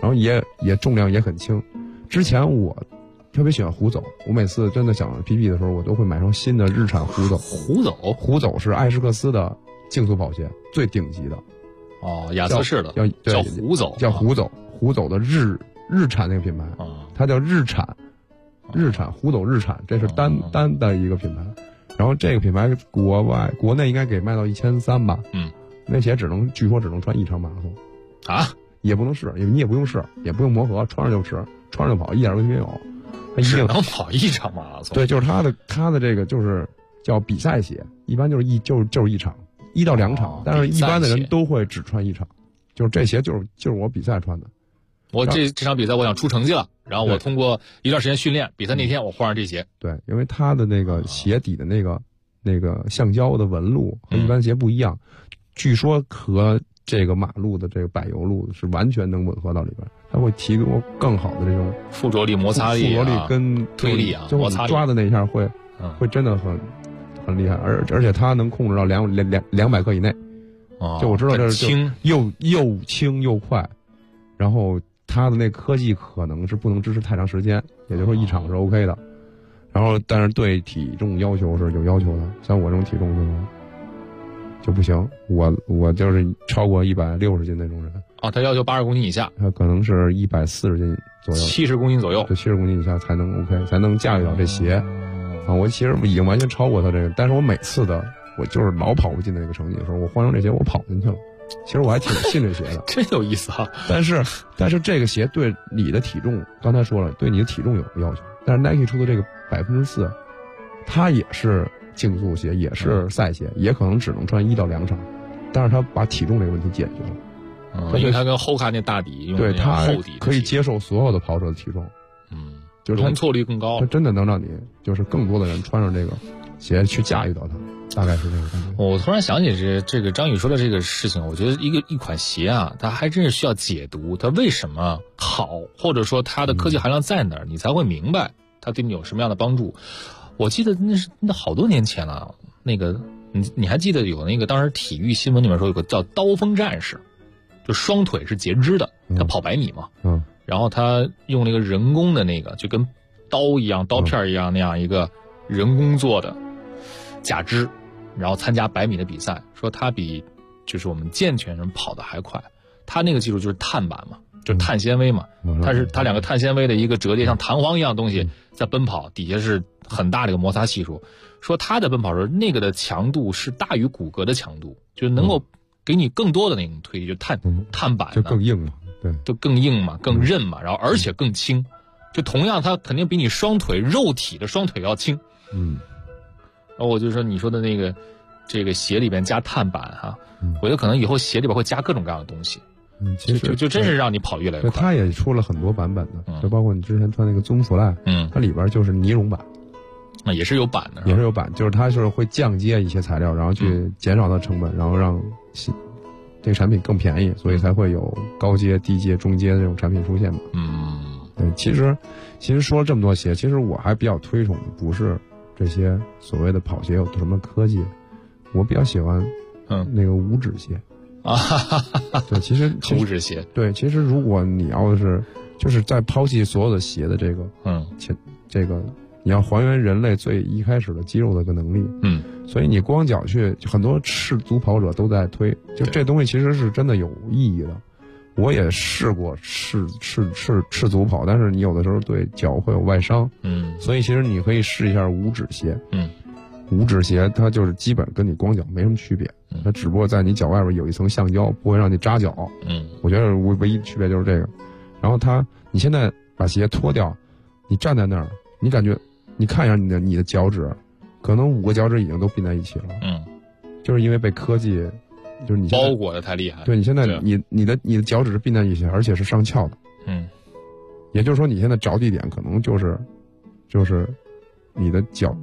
然后也重量也很轻。之前我特别喜欢虎走，我每次真的想 PB 的时候，我都会买双新的日产虎走。虎走是艾什克斯的竞速跑鞋，最顶级的。 哦，雅瑟士的叫虎走， 叫虎走，虎走的日产那个品牌，它叫日产虎走日产，这是单的一个品牌。然后这个品牌国内应该给卖到1300吧。那鞋据说只能穿1场马拉松啊， 也不能试，因为你也不用试，也不用磨合，穿上就吃，穿上就跑，一点问题没有。 只能跑1场马拉松。 对，就是它的这个就是叫比赛鞋，一般就是一场，1到2场，但是一般的人都会只穿1场，就是这鞋就是我比赛穿的。 我这场比赛我想出成绩了，然后我通过一段时间训练，比赛那天我换上这鞋。 对，因为它的那个鞋底的那个橡胶的纹路和一般鞋不一样，据说和这个马路的这个柏油路是完全能吻合到里边，它会提供更好的这种附着力、摩擦力、 附着力跟推力啊， 就我抓的那一下会真的很厉害，而且它能控制到200克以内。就我知道这是轻， 又轻又快，然后它的那科技可能是不能支持太长时间，也就是说1场是 OK 的。然后但是对体重要求是有要求的，像我这种体重就不行，我就是超过160斤那种人啊。他要求80公斤以下， 他可能是140斤左右 ，70公斤左右， 对，70公斤以下才能 OK， 才能驾驭到这鞋啊。我其实已经完全超过他这个，但是我每次我就是老跑不进那个成绩的时候，我换上这鞋我跑进去了。其实我还挺信这鞋的， 真有意思啊。 但是这个鞋对你的体重，刚才说了，对你的体重有个要求，但是 Nike 出的这个4%，它也是竞速鞋，也是赛鞋，也可能只能穿1到2场，但是它把体重这个问题解决了。 因为它跟后卡那大底用对它厚底可以接受所有的跑者的体重，就是容错率更高， 它真的能让你就是更多的人穿上这个鞋去驾驭到它，大概是这个感觉。 我突然想起这个张宇说的这个事情，我觉得一款鞋啊，它还真是需要解读它为什么好，或者说它的科技含量在哪儿，你才会明白它对你有什么样的帮助。我记得那好多年前了，那个你还记得有那个当时体育新闻里面说有个叫刀锋战士，就双腿是截肢的，他跑100米嘛，然后他用那个人工的那个就跟刀一样、刀片一样那样一个人工做的假肢，然后参加100米的比赛，说他比就是我们健全人跑得还快。他那个技术就是碳板嘛，就是碳纤维嘛，它两个碳纤维的一个折叠像弹簧一样的东西在奔跑，底下是很大的一个摩擦系数。说他的奔跑时候那个的强度是大于骨骼的强度，就是能够给你更多的那种推力，就碳板就更硬嘛，对， 就更硬嘛，更韧嘛，然后而且更轻，就同样它肯定比你肉体的双腿要轻。然后我就说你说的那个这个鞋里边加碳板哈，我觉得可能以后鞋里边会加各种各样的东西。 其实就真是让你跑越来越快。 它也出了很多版本的，就包括你之前穿那个 Zoom Fly，它里边就是尼龙板， 那也是有板的， 也是有板，就是它就是会降阶一些材料，然后去减少它成本，然后让这个产品更便宜，所以才会有高阶、低阶、中阶这种产品出现嘛。对，其实说了这么多鞋，其实我还比较推崇的不是这些所谓的跑鞋有什么科技，我比较喜欢那个无指鞋。对，其实无指鞋， 对，其实如果你要是就是在抛弃所有的鞋的这个这个你要还原人类最一开始的肌肉的一个能力，所以你光脚去，很多赤足跑者都在推，就这东西其实是真的有意义的。我也试过赤足跑，但是你有的时候对脚会有外伤，所以其实你可以试一下无指鞋，无指鞋它就是基本跟你光脚没什么区别，它只不过在你脚外边有一层橡胶，不会让你扎脚。我觉得唯一区别就是这个。然后你现在把鞋脱掉，你站在那儿，你感觉你看一下你的脚趾，可能5个脚趾已经都并在一起了。就是因为被科技就是你包裹的太厉害。 对，你现在你的脚趾是并在一起，而且是上翘的。也就是说你现在着地点可能就是你的脚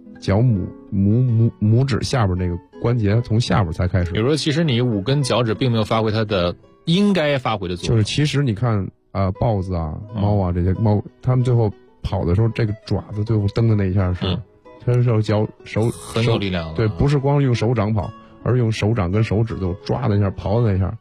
拇指下边那个关节从下边才开始。 比如说，其实你5根脚趾并没有发挥它的应该发挥的作用。 就是其实你看豹子啊、猫啊这些猫，它们最后跑的时候，这个爪子最后蹬的那一下是，它是用手很有力量的。 对，不是光用手掌跑，而是用手掌跟手指就抓的那下、刨的那下，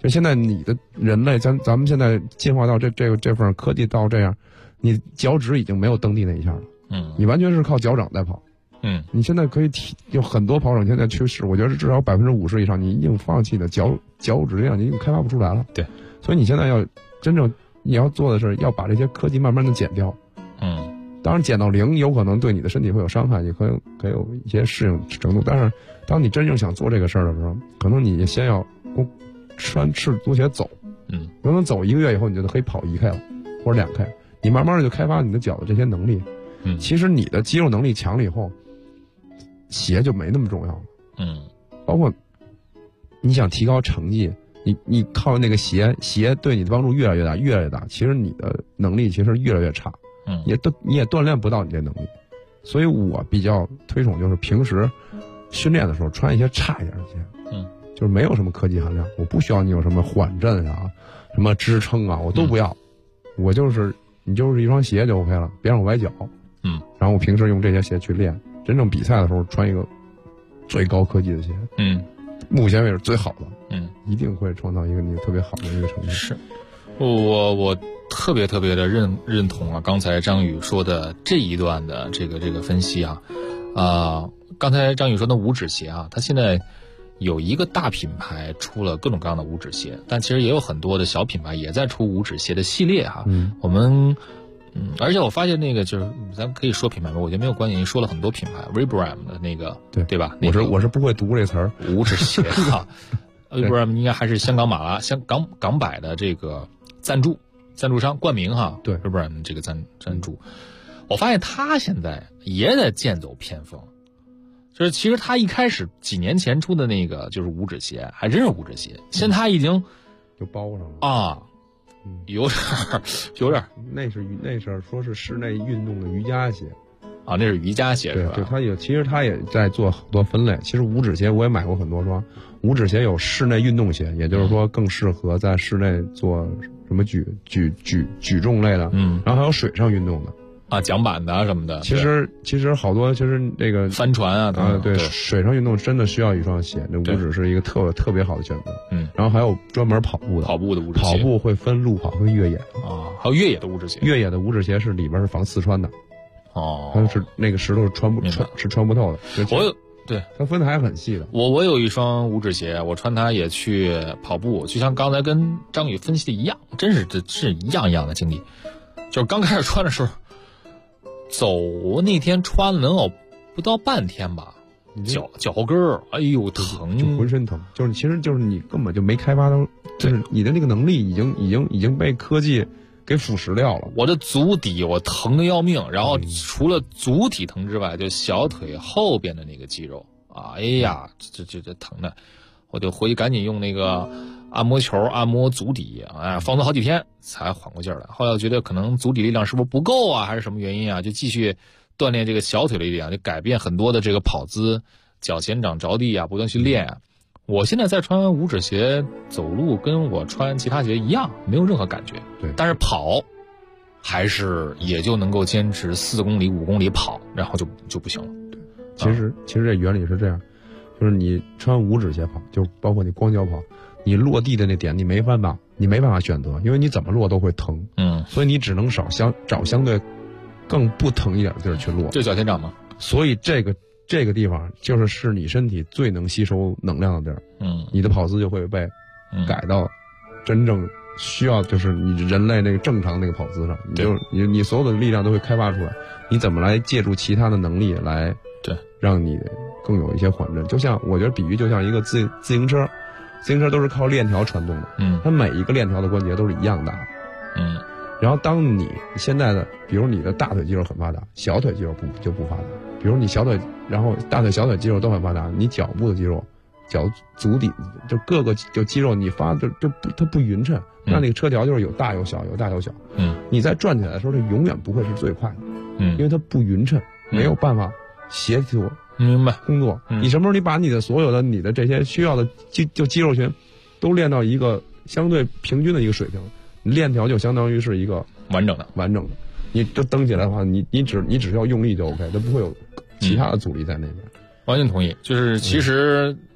就现在你的人类，咱们现在进化到这份科技到这样，你脚趾已经没有蹬地那一下了，你完全是靠脚掌在跑，你现在可以有很多跑手现在去世，我觉得至少50%以上，你已经放弃的脚趾力量，你已经开发不出来了。 对， 所以你现在要真正你要做的是要把这些科技慢慢的减掉，当然减到0有可能对你的身体会有伤害，也可有一些适应程度，但是当你真正想做这个事儿的时候，可能你先要穿赤足鞋走，可能走1个月以后，你就可以跑1K 了，或者2K，你慢慢的就开发你的脚的这些能力。其实你的肌肉能力强了以后，鞋就没那么重要了。包括你想提高成绩，你靠那个鞋对你的帮助越来越大，越来越大。其实你的能力其实越来越差，你也锻炼不到你这能力。所以我比较推崇就是平时训练的时候穿一些差一点的鞋，就是没有什么科技含量，我不需要你有什么缓震啊、什么支撑啊，我都不要，你就是一双鞋就 OK 了，别让我崴脚。然后我平时用这些鞋去练，真正比赛的时候穿一个最高科技的鞋，目前为止最好的，一定会创造一个你特别好的一个成绩。 是，我特别的认同啊，刚才张宇说的这一段的这个分析啊，刚才张宇说的五指鞋啊，它现在有一个大品牌出了各种各样的五指鞋，但其实也有很多的小品牌也在出五指鞋的系列哈。我们而且我发现那个就是咱可以说品牌吗？我觉得没有关系，你说了很多品牌 Vibram 的那个对吧？ 我是不会读这词儿， 五指鞋哈。Vibram 应该还是香港百的这个赞助商冠名哈。 对 Vibram 这个赞助，我发现他现在也在剑走偏锋。就是其实他一开始几年前出的那个就是五指鞋，还真是五指鞋，现在他已经就包上了啊，有点那是说是室内运动的瑜伽鞋啊，那是瑜伽鞋是吧？ 对，其实他也在做很多分类。其实五指鞋我也买过很多双，五指鞋有室内运动鞋，也就是说更适合在室内做什么举重类的，然后还有水上运动的。 啊，桨板的啊什么的， 其实好多，其实那个帆船啊， 对，水上运动真的需要一双鞋，那五指是一个特别好的选择。然后还有专门跑步的五指鞋， 跑步会分路跑跟越野啊，还有越野的五指鞋， 越野的五指鞋是里边是防刺穿的，它是那个石头是穿不透的。 对， 它分的还很细的。 我有一双五指鞋，我穿它也去跑步，就像刚才跟张宇分析的一样，真是这是一样的经历，就是刚开始穿的时候。走那天穿了能有不到半天吧，脚后跟儿，哎呦疼， 就浑身疼，其实你根本就没开发到，就是你的那个能力已经被科技给腐蚀掉了。 我的足底我疼得要命，然后除了足底疼之外，就小腿后边的那个肌肉，哎呀，这疼的，我就回去赶紧用那个按摩球按摩足底，放松好几天才缓过劲儿来。后来我觉得可能足底力量是不是不够啊，还是什么原因啊，就继续锻炼这个小腿的力量，就改变很多的这个跑姿，脚前掌着地啊，不断去练啊。我现在在穿五指鞋走路，跟我穿其他鞋一样，没有任何感觉。 对， 但是跑还是也就能够坚持4公里5公里跑，然后就不行了。 对，其实这原理是这样，就是你穿五指鞋跑，就包括你光脚跑。你落地的那点你没办法选择，因为你怎么落都会疼，所以你只能找相对更不疼一点的地儿去落， 就脚前掌嘛。 所以这个地方就是你身体最能吸收能量的地儿，你的跑姿就会被改到真正需要就是你人类那个正常那个跑姿上，你所有的力量都会开发出来，你怎么来借助其他的能力来让你更有一些缓震？就像我觉得比喻就像一个自行车。自行车都是靠链条传动的，它每一个链条的关节都是一样大，然后当你现在的，比如你的大腿肌肉很发达，小腿肌肉就不发达，比如你小腿，然后大腿、小腿肌肉都很发达，你脚部的肌肉、脚足底就各个就肌肉你它不匀称，那个车条就是有大有小，有大有小，你在转起来的时候，它永远不会是最快的，因为它不匀称，没有办法协调。 明白工作，你什么时候你把你的所有的你的这些需要的肌肉群都练到一个相对平均的一个水平，链条就相当于是一个完整的。 你就蹬起来的话，你只需要用力就 OK， 它不会有其他的阻力在那边。 完全同意，就是其实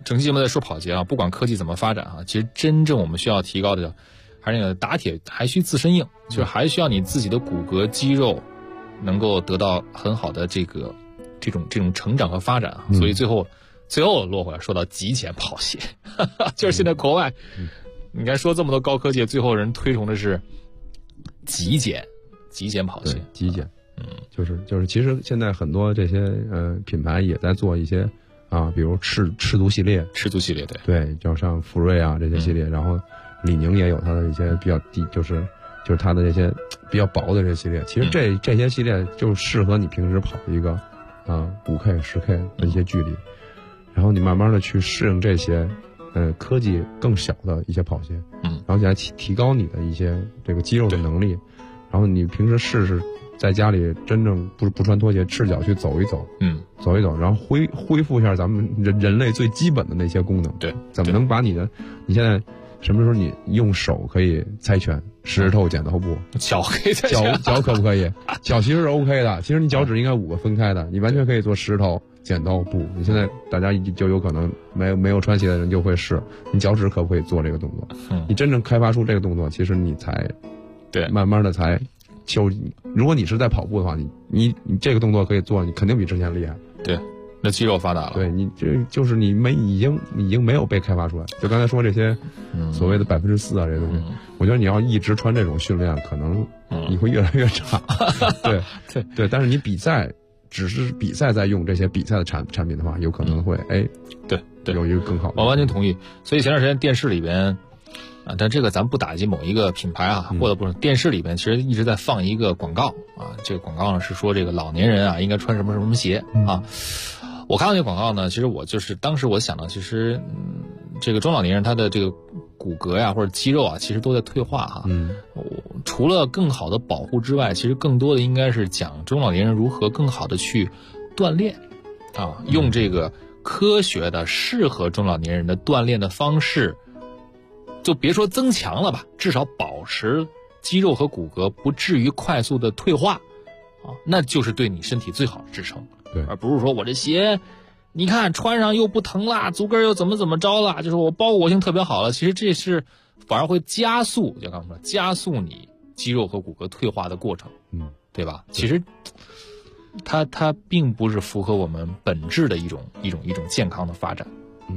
整期节目在说跑鞋啊，不管科技怎么发展啊，其实真正我们需要提高的还是那个打铁还需自身硬，就是还需要你自己的骨骼肌肉能够得到很好的这种成长和发展啊。所以最后落回来说到极简跑鞋，就是现在国外，你看说这么多高科技，最后人推崇的是极简跑鞋， 极简，就是其实现在很多这些品牌也在做一些啊，比如赤足系列，对，就像福瑞啊这些系列，然后李宁也有它的一些比较低，就是它的这些比较薄的这些系列。其实这些系列就适合你平时跑一个5K 10K 的一些距离，然后你慢慢的去适应这些科技更小的一些跑鞋，然后来提高你的一些这个肌肉的能力，然后你平时试试在家里真正不穿拖鞋赤脚去走一走，然后恢复一下咱们人类最基本的那些功能。 对， 怎么能把你现在什么时候你用手可以猜拳，石头剪刀布， 脚可以猜拳， 脚可不可以？脚其实是 OK 的，其实你脚趾应该5个分开的，你完全可以做石头剪刀布。你现在大家就有可能没有穿鞋的人就会试，你脚趾可不可以做这个动作？你真正开发出这个动作，其实你才慢慢的才如果你是在跑步的话，你这个动作可以做，你肯定比之前厉害。 对，那肌肉发达了。 对，你就是你已经没有被开发出来。就刚才说这些所谓的4%啊这些东西，我觉得你要一直穿这种训练，可能你会越来越差。对，但是你只是比赛在用这些比赛的产品的话，有可能会对有一个更好的。 我完全同意。所以前段时间电视里边。但这个咱不打击某一个品牌啊，或者不是电视里边其实一直在放一个广告啊，这个广告呢是说这个老年人啊应该穿什么什么鞋啊。我看到那个广告呢，其实我就是当时我想到，其实这个中老年人他的这个骨骼呀或者肌肉啊，其实都在退化哈。除了更好的保护之外，其实更多的应该是讲中老年人如何更好的去锻炼啊，用这个科学的适合中老年人的锻炼的方式。就别说增强了吧，至少保持肌肉和骨骼不至于快速的退化啊，那就是对你身体最好的支撑。 对， 而不是说我这鞋你看穿上又不疼啦，足跟又怎么着啦，就是我包裹性特别好了，其实这是反而会加速，就刚才说加速你肌肉和骨骼退化的过程，对吧？其实它并不是符合我们本质的一种健康的发展。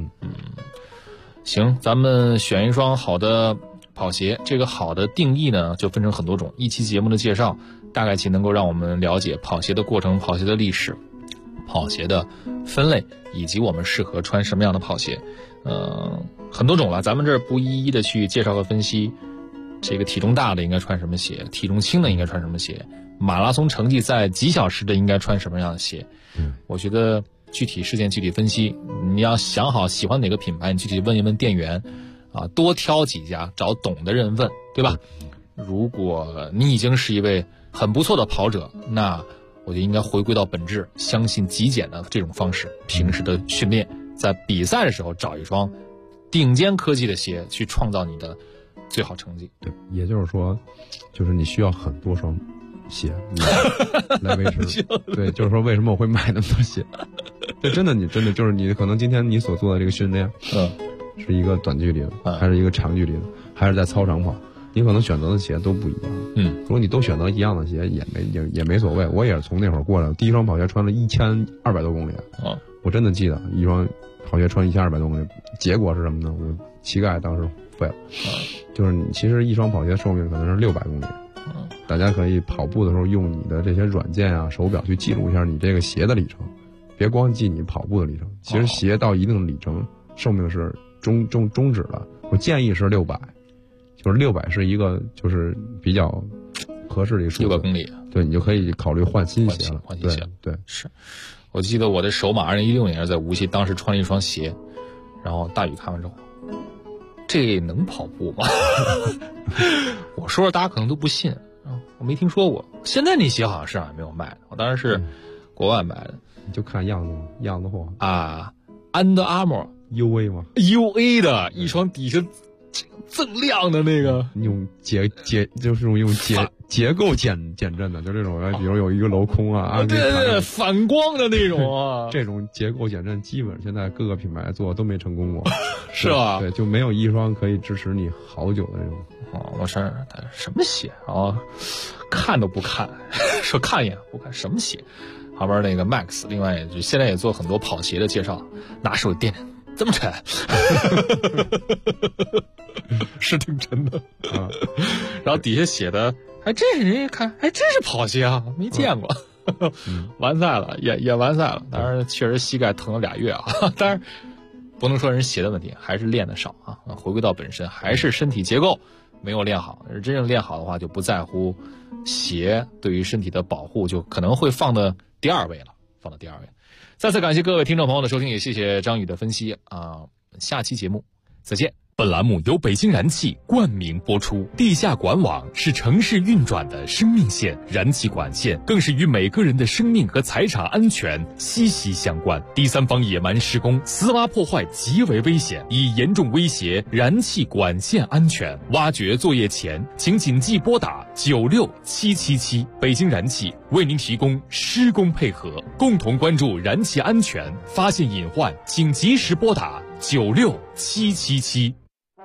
行，咱们选一双好的跑鞋，这个好的定义呢就分成很多种，一期节目的介绍大概其能够让我们了解跑鞋的过程、跑鞋的历史、跑鞋的分类，以及我们适合穿什么样的跑鞋。很多种了，咱们这儿不一一的去介绍和分析这个体重大的应该穿什么鞋，体重轻的应该穿什么鞋，马拉松成绩在几小时的应该穿什么样的鞋。我觉得具体事件具体分析，你要想好喜欢哪个品牌，你具体问一问店员啊，多挑几家，找懂的人问，对吧？如果你已经是一位很不错的跑者，那我就应该回归到本质，相信极简的这种方式，平时的训练，在比赛的时候找一双顶尖科技的鞋去创造你的最好成绩。 对，也就是说，就是你需要很多双鞋来维持。对，就是说为什么我会买那么多鞋？对，真的就是你可能今天你所做的这个训练，是一个短距离的，还是一个长距离的，还是在操场跑，你可能选择的鞋都不一样。如果你都选择一样的鞋，也没所谓。我也是从那会儿过来，第一双跑鞋穿了1200多公里啊！我真的记得一双跑鞋穿1200多公里，结果是什么呢？我膝盖当时废了。就是你其实一双跑鞋寿命可能是600公里。大家可以跑步的时候用你的这些软件啊、手表去记录一下你这个鞋的里程，别光记你跑步的里程。其实鞋到一定的里程，寿命是终止了。我建议是600，就是600是一个就是比较合适的一个数字。600 公里， 对，你就可以考虑换新鞋了。 换新鞋， 对， 是。我记得我的首马2016年在无锡，当时穿了一双鞋，然后大宇看完之后，这能跑步吗？我说大家可能都不信。我没听说过，现在那鞋好像市场还没有卖的，我当时是国外买的。 你就看样子货啊，Under Armour UA 吗 ？UA 的一双底下锃亮的那个， 用就是用结构减震的，就这种，比如有一个镂空啊， 对，反光的那种啊， 这种结构减震基本现在各个品牌做都没成功过， 是吧？ 对，就没有一双可以支持你好久的那种。 我说什么鞋啊？看都不看，说看一眼不看，什么鞋？旁边那个 Max， 另外就现在也做很多跑鞋的介绍，拿手掂掂。这么沉，是挺沉的啊。然后底下写的，还真是人家看，还真是跑鞋啊，没见过。完赛了，也完赛了。当然，确实膝盖疼了2月啊。当然，不能说人鞋的问题，还是练得少啊。回归到本身，还是身体结构没有练好。真正练好的话，就不在乎鞋对于身体的保护，就可能会放到第2位了，放到第2位。再次感谢各位听众朋友的收听，也谢谢张宇的分析啊！下期节目再见。 本栏目由北京燃气冠名播出。地下管网是城市运转的生命线，燃气管线更是与每个人的生命和财产安全息息相关。第三方野蛮施工、私挖破坏极为危险，已严重威胁燃气管线安全。挖掘作业前，请谨记拨打96777。北京燃气为您提供施工配合，共同关注燃气安全，发现隐患请及时拨打96777。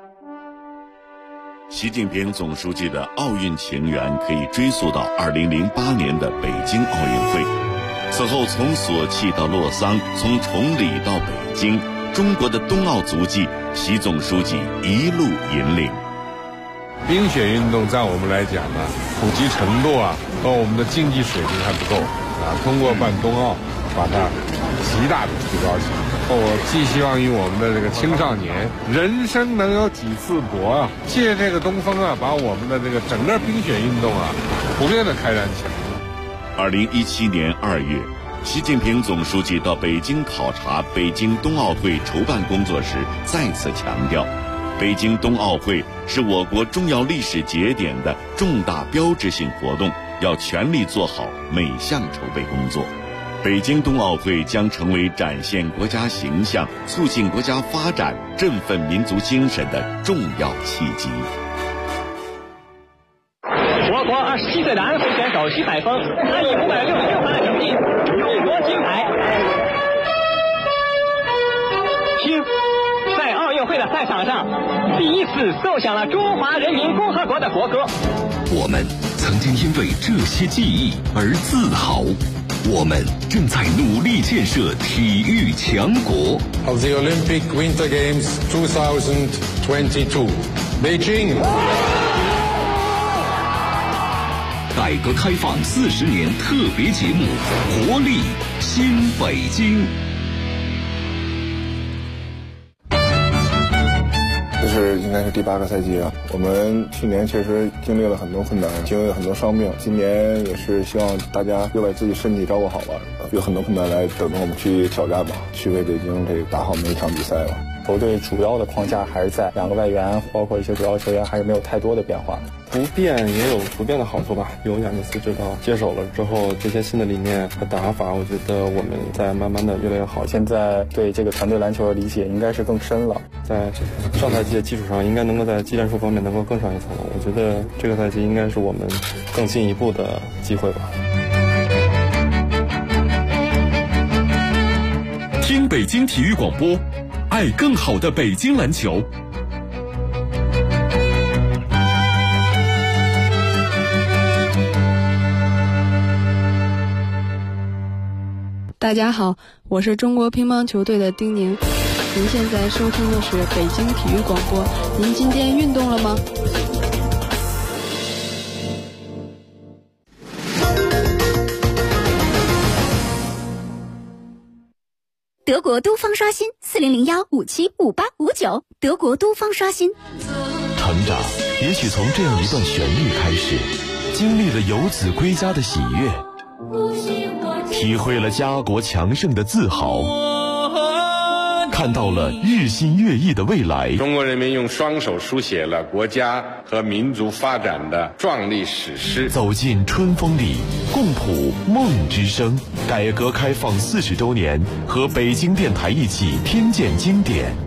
习近平总书记的奥运情缘可以追溯到2008年的北京奥运会。此后从索契到洛桑，从崇礼到北京，中国的冬奥足迹，习总书记一路引领。 冰雪运动在我们来讲呢，普及程度和我们的竞技水平还不够通过办冬奥，把它极大的提高起来。我寄希望于我们的这个青少年，人生能有几次搏借这个东风把我们的这个整个冰雪运动普遍的开展起来。 2017年2月，习近平总书记到北京考察北京冬奥会筹办工作时，再次强调，北京冬奥会是我国重要历史节点的重大标志性活动，要全力做好每项筹备工作。北京冬奥会将成为展现国家形象、促进国家发展、振奋民族精神的重要契机。 我国27岁的安徽选手徐海峰，他以566分的成绩勇夺金牌。听，在奥运会的赛场上，第一次奏响了中华人民共和国的国歌。 我们曾经因为这些记忆而自豪。我们正在努力建设体育强国。 Of the Olympic Winter Games 2022, Beijing。 改革开放40年特别节目，活力新北京。 这是应该是第8个赛季我们去年确实经历了很多困难，经历了很多伤病，今年也是希望大家又把自己身体照顾好吧，有很多困难来等着我们去挑战吧，去为北京这打好每一场比赛吧。 球队主要的框架还是在2个外援，包括一些主要球员还是没有太多的变化。 不变也有不变的好处吧。有亚尼斯指导接手了之后，这些新的理念和打法，我觉得我们在慢慢的越来越好。 现在对这个团队篮球的理解应该是更深了， 在上赛季的基础上，应该能够在技战术方面能够更上一层楼。我觉得这个赛季应该是我们更进一步的机会吧。 听北京体育广播，爱更好的北京篮球。 大家好，我是中国乒乓球队的丁宁。您现在收听的是北京体育广播。您今天运动了吗？ 德国都方刷新4001575859，德国都方刷新。 成长也许从这样一段旋律开始，经历了游子归家的喜悦，体会了家国强盛的自豪，看到了日新月异的未来。 中国人民用双手书写了国家和民族发展的壮丽史诗。 走进春风里，共谱梦之声。改革开放40周年，和北京电台一起听见经典。